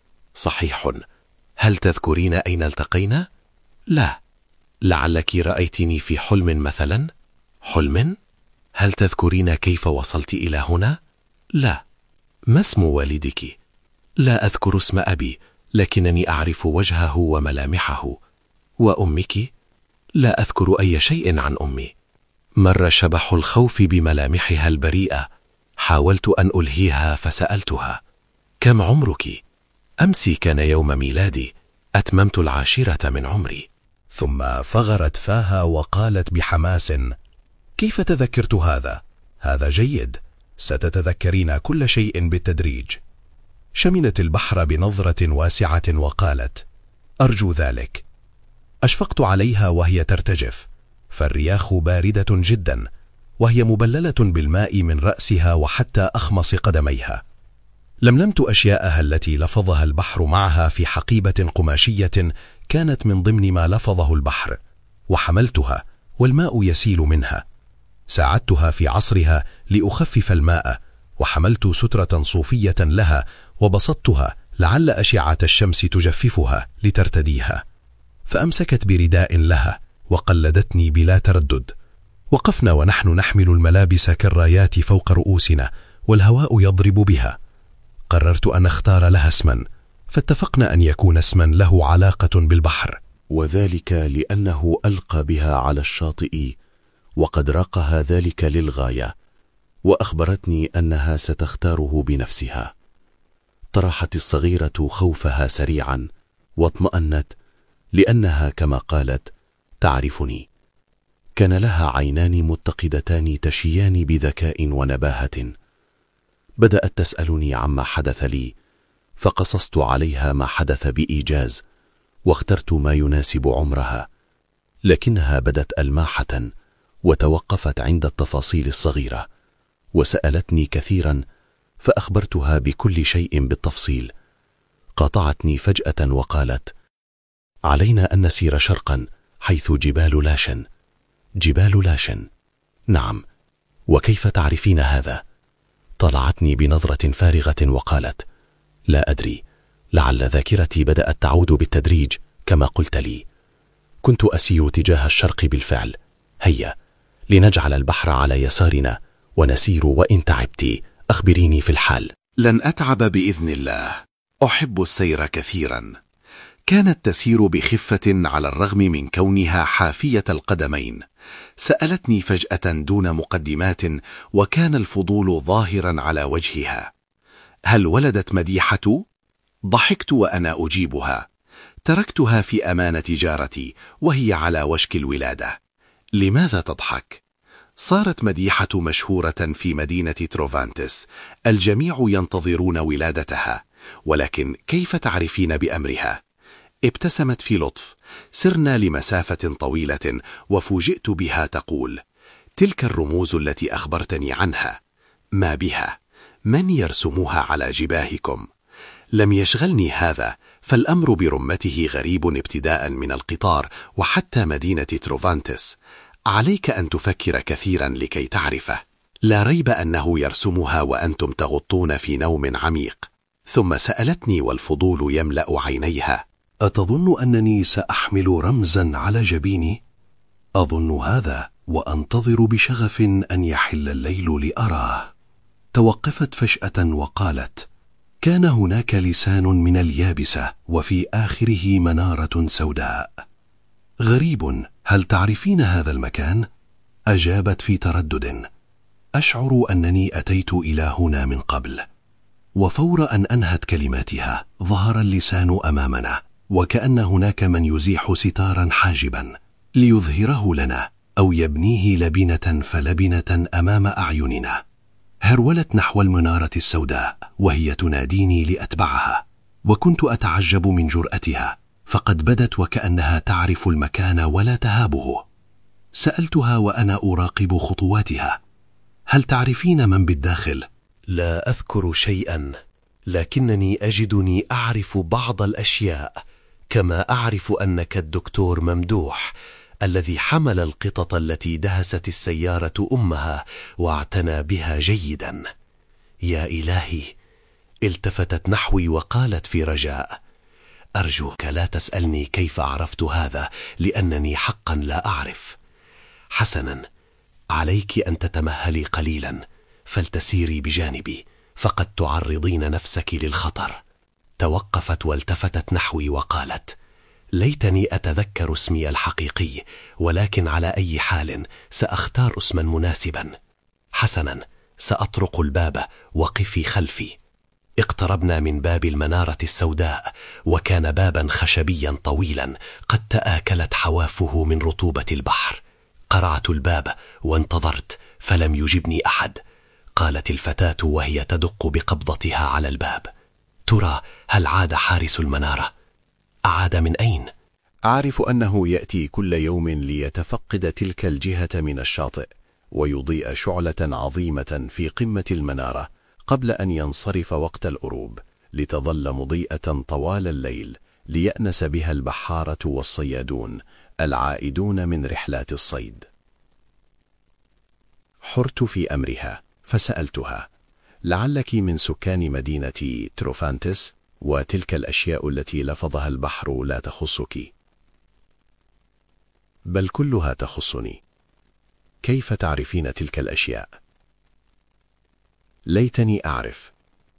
صحيح. هل تذكرين أين التقينا؟ لا. لعلك رأيتني في حلم مثلا؟ حلم؟ هل تذكرين كيف وصلت إلى هنا؟ لا. ما اسم والدك؟ لا أذكر اسم أبي، لكنني أعرف وجهه وملامحه. وأمك؟ لا أذكر أي شيء عن أمي. مر شبح الخوف بملامحها البريئة. حاولت أن ألهيها فسألتها: كم عمرك؟ أمس كان يوم ميلادي، أتممت العاشرة من عمري. ثم فغرت فاها وقالت بحماس: كيف تذكرت هذا؟ هذا جيد، ستتذكرين كل شيء بالتدريج. شمنت البحر بنظرة واسعة وقالت: أرجو ذلك. أشفقت عليها وهي ترتجف، فالرياح باردة جدا، وهي مبللة بالماء من رأسها وحتى أخمص قدميها. لملمت أشياءها التي لفظها البحر معها في حقيبة قماشية كانت من ضمن ما لفظه البحر، وحملتها والماء يسيل منها. ساعدتها في عصرها لأخفف الماء، وحملت سترة صوفية لها وبسطتها لعل أشعة الشمس تجففها لترتديها. فأمسكت برداء لها وقلدتني بلا تردد. وقفنا ونحن نحمل الملابس كالرايات فوق رؤوسنا والهواء يضرب بها. قررت أن أختار لها اسما، فاتفقنا أن يكون اسما له علاقة بالبحر، وذلك لأنه ألقى بها على الشاطئ وقد راقها ذلك للغاية، وأخبرتني أنها ستختاره بنفسها. طرحت الصغيرة خوفها سريعا واطمأنت، لأنها كما قالت تعرفني. كان لها عينان متقدتان تشيان بذكاء ونباهة. بدأت تسألني عما حدث لي، فقصصت عليها ما حدث بإيجاز، واخترت ما يناسب عمرها، لكنها بدت ألماحة وتوقفت عند التفاصيل الصغيرة، وسألتني كثيرا فأخبرتها بكل شيء بالتفصيل. قاطعتني فجأة وقالت: علينا أن نسير شرقا حيث جبال لاشن. جبال لاشن؟ نعم، وكيف تعرفين هذا؟ طلعتني بنظرة فارغة وقالت: لا أدري، لعل ذاكرتي بدأت تعود بالتدريج كما قلت لي. كنت أسير تجاه الشرق بالفعل. هيا لنجعل البحر على يسارنا ونسير، وإن تعبت أخبريني في الحال. لن أتعب بإذن الله، أحب السير كثيرا. كانت تسير بخفة على الرغم من كونها حافية القدمين. سألتني فجأة دون مقدمات، وكان الفضول ظاهرا على وجهها: هل ولدت مديحة؟ ضحكت وأنا أجيبها. تركتها في أمان جارتي وهي على وشك الولادة. لماذا تضحك؟ صارت مديحة مشهورة في مدينة تروفانتس، الجميع ينتظرون ولادتها، ولكن كيف تعرفين بأمرها؟ ابتسمت في لطف. سرنا لمسافة طويلة وفوجئت بها تقول: تلك الرموز التي أخبرتني عنها، ما بها؟ من يرسموها على جباهكم؟ لم يشغلني هذا، فالأمر برمته غريب ابتداء من القطار وحتى مدينة تروفانتس. عليك أن تفكر كثيرا لكي تعرفه. لا ريب أنه يرسمها وأنتم تغطون في نوم عميق. ثم سألتني والفضول يملأ عينيها: أتظن أنني سأحمل رمزا على جبيني؟ أظن هذا، وأنتظر بشغف أن يحل الليل لأراه. توقفت فجأة وقالت: كان هناك لسان من اليابسة وفي آخره منارة سوداء. غريب، هل تعرفين هذا المكان؟ أجابت في تردد: أشعر أنني أتيت إلى هنا من قبل. وفور أن أنهت كلماتها ظهر اللسان أمامنا، وكأن هناك من يزيح ستارا حاجبا ليظهره لنا أو يبنيه لبنة فلبنة أمام أعيننا. هرولت نحو المنارة السوداء وهي تناديني لأتبعها، وكنت أتعجب من جرأتها، فقد بدت وكأنها تعرف المكان ولا تهابه. سألتها وأنا أراقب خطواتها: هل تعرفين من بالداخل؟ لا أذكر شيئا، لكنني أجدني أعرف بعض الأشياء، كما أعرف أنك الدكتور ممدوح الذي حمل القطط التي دهست السيارة أمها واعتنى بها جيدا. يا إلهي، التفتت نحوي وقالت في رجاء: أرجوك لا تسألني كيف عرفت هذا، لأنني حقا لا أعرف. حسنا، عليك أن تتمهلي قليلا، فلتسيري بجانبي، فقد تعرضين نفسك للخطر. توقفت والتفتت نحوي وقالت: ليتني أتذكر اسمي الحقيقي، ولكن على أي حال سأختار اسما مناسبا. حسنا، سأطرق الباب، وقفي خلفي. اقتربنا من باب المنارة السوداء، وكان بابا خشبيا طويلا قد تآكلت حوافه من رطوبة البحر. قرعت الباب وانتظرت، فلم يجبني أحد. قالت الفتاة وهي تدق بقبضتها على الباب: ترى هل عاد حارس المنارة؟ أعاد من أين؟ أعرف أنه يأتي كل يوم ليتفقد تلك الجهة من الشاطئ، ويضيء شعلة عظيمة في قمة المنارة قبل أن ينصرف وقت الغروب، لتظل مضيئة طوال الليل، ليأنس بها البحارة والصيادون العائدون من رحلات الصيد. حرت في أمرها، فسألتها: لعلك من سكان مدينة تروفانتس، وتلك الأشياء التي لفظها البحر لا تخصك؟ بل كلها تخصني. كيف تعرفين تلك الأشياء؟ ليتني أعرف.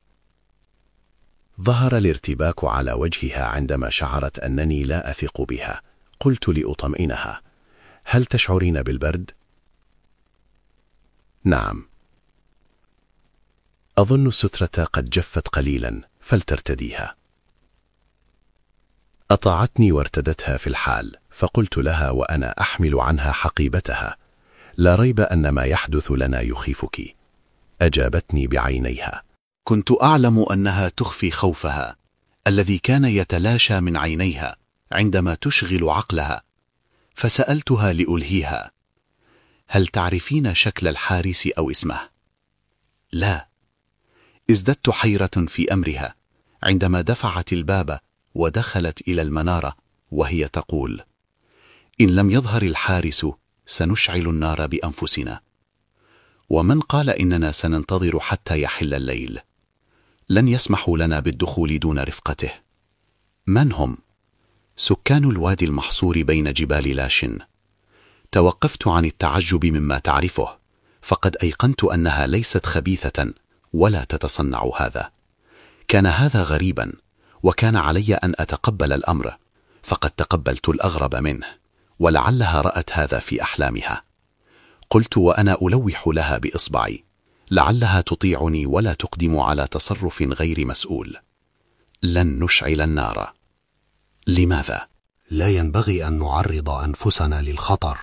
ظهر الارتباك على وجهها عندما شعرت أنني لا أثق بها. قلت لأطمئنها: هل تشعرين بالبرد؟ نعم. أظن السترة قد جفت قليلا، فلترتديها. أطاعتني وارتدتها في الحال، فقلت لها وأنا أحمل عنها حقيبتها: لا ريب أن ما يحدث لنا يخيفك. أجابتني بعينيها. كنت أعلم أنها تخفي خوفها الذي كان يتلاشى من عينيها عندما تشغل عقلها، فسألتها لألهيها: هل تعرفين شكل الحارس أو اسمه؟ لا. ازددت حيرة في أمرها عندما دفعت الباب ودخلت إلى المنارة وهي تقول: إن لم يظهر الحارس سنشعل النار بأنفسنا. ومن قال إننا سننتظر حتى يحل الليل؟ لن يسمحوا لنا بالدخول دون رفقته. من هم؟ سكان الوادي المحصور بين جبال لاشن. توقفت عن التعجب مما تعرفه، فقد أيقنت أنها ليست خبيثة ولا تتصنع هذا. كان هذا غريبا، وكان علي أن أتقبل الأمر، فقد تقبلت الأغرب منه، ولعلها رأت هذا في أحلامها. قلت وأنا ألوح لها بإصبعي: لعلها تطيعني ولا تقدم على تصرف غير مسؤول. لن نشعل النار. لماذا؟ لا ينبغي أن نعرض أنفسنا للخطر،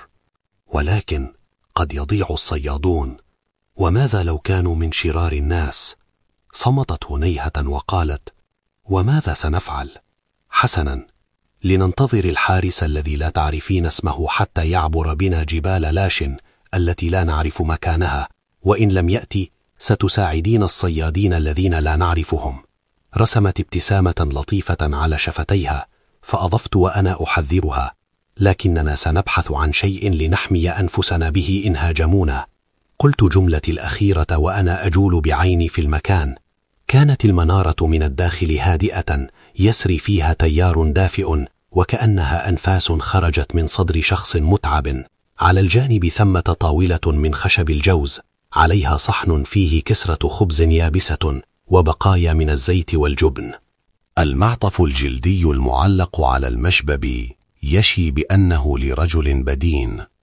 ولكن قد يضيع الصيادون. وماذا لو كانوا من شرار الناس؟ صمتت هنيهة وقالت: وماذا سنفعل؟ حسنا، لننتظر الحارس الذي لا تعرفين اسمه حتى يعبر بنا جبال لاشن التي لا نعرف مكانها، وإن لم يأتي ستساعدين الصيادين الذين لا نعرفهم. رسمت ابتسامة لطيفة على شفتيها، فأضفت وأنا أحذرها: لكننا سنبحث عن شيء لنحمي أنفسنا به إن هاجمونا. قلت جملتي الأخيرة وأنا أجول بعيني في المكان. كانت المنارة من الداخل هادئة، يسري فيها تيار دافئ، وكأنها أنفاس خرجت من صدر شخص متعب. على الجانب ثمة طاولة من خشب الجوز، عليها صحن فيه كسرة خبز يابسة وبقايا من الزيت والجبن. المعطف الجلدي المعلق على المشبب يشي بأنه لرجل بدين.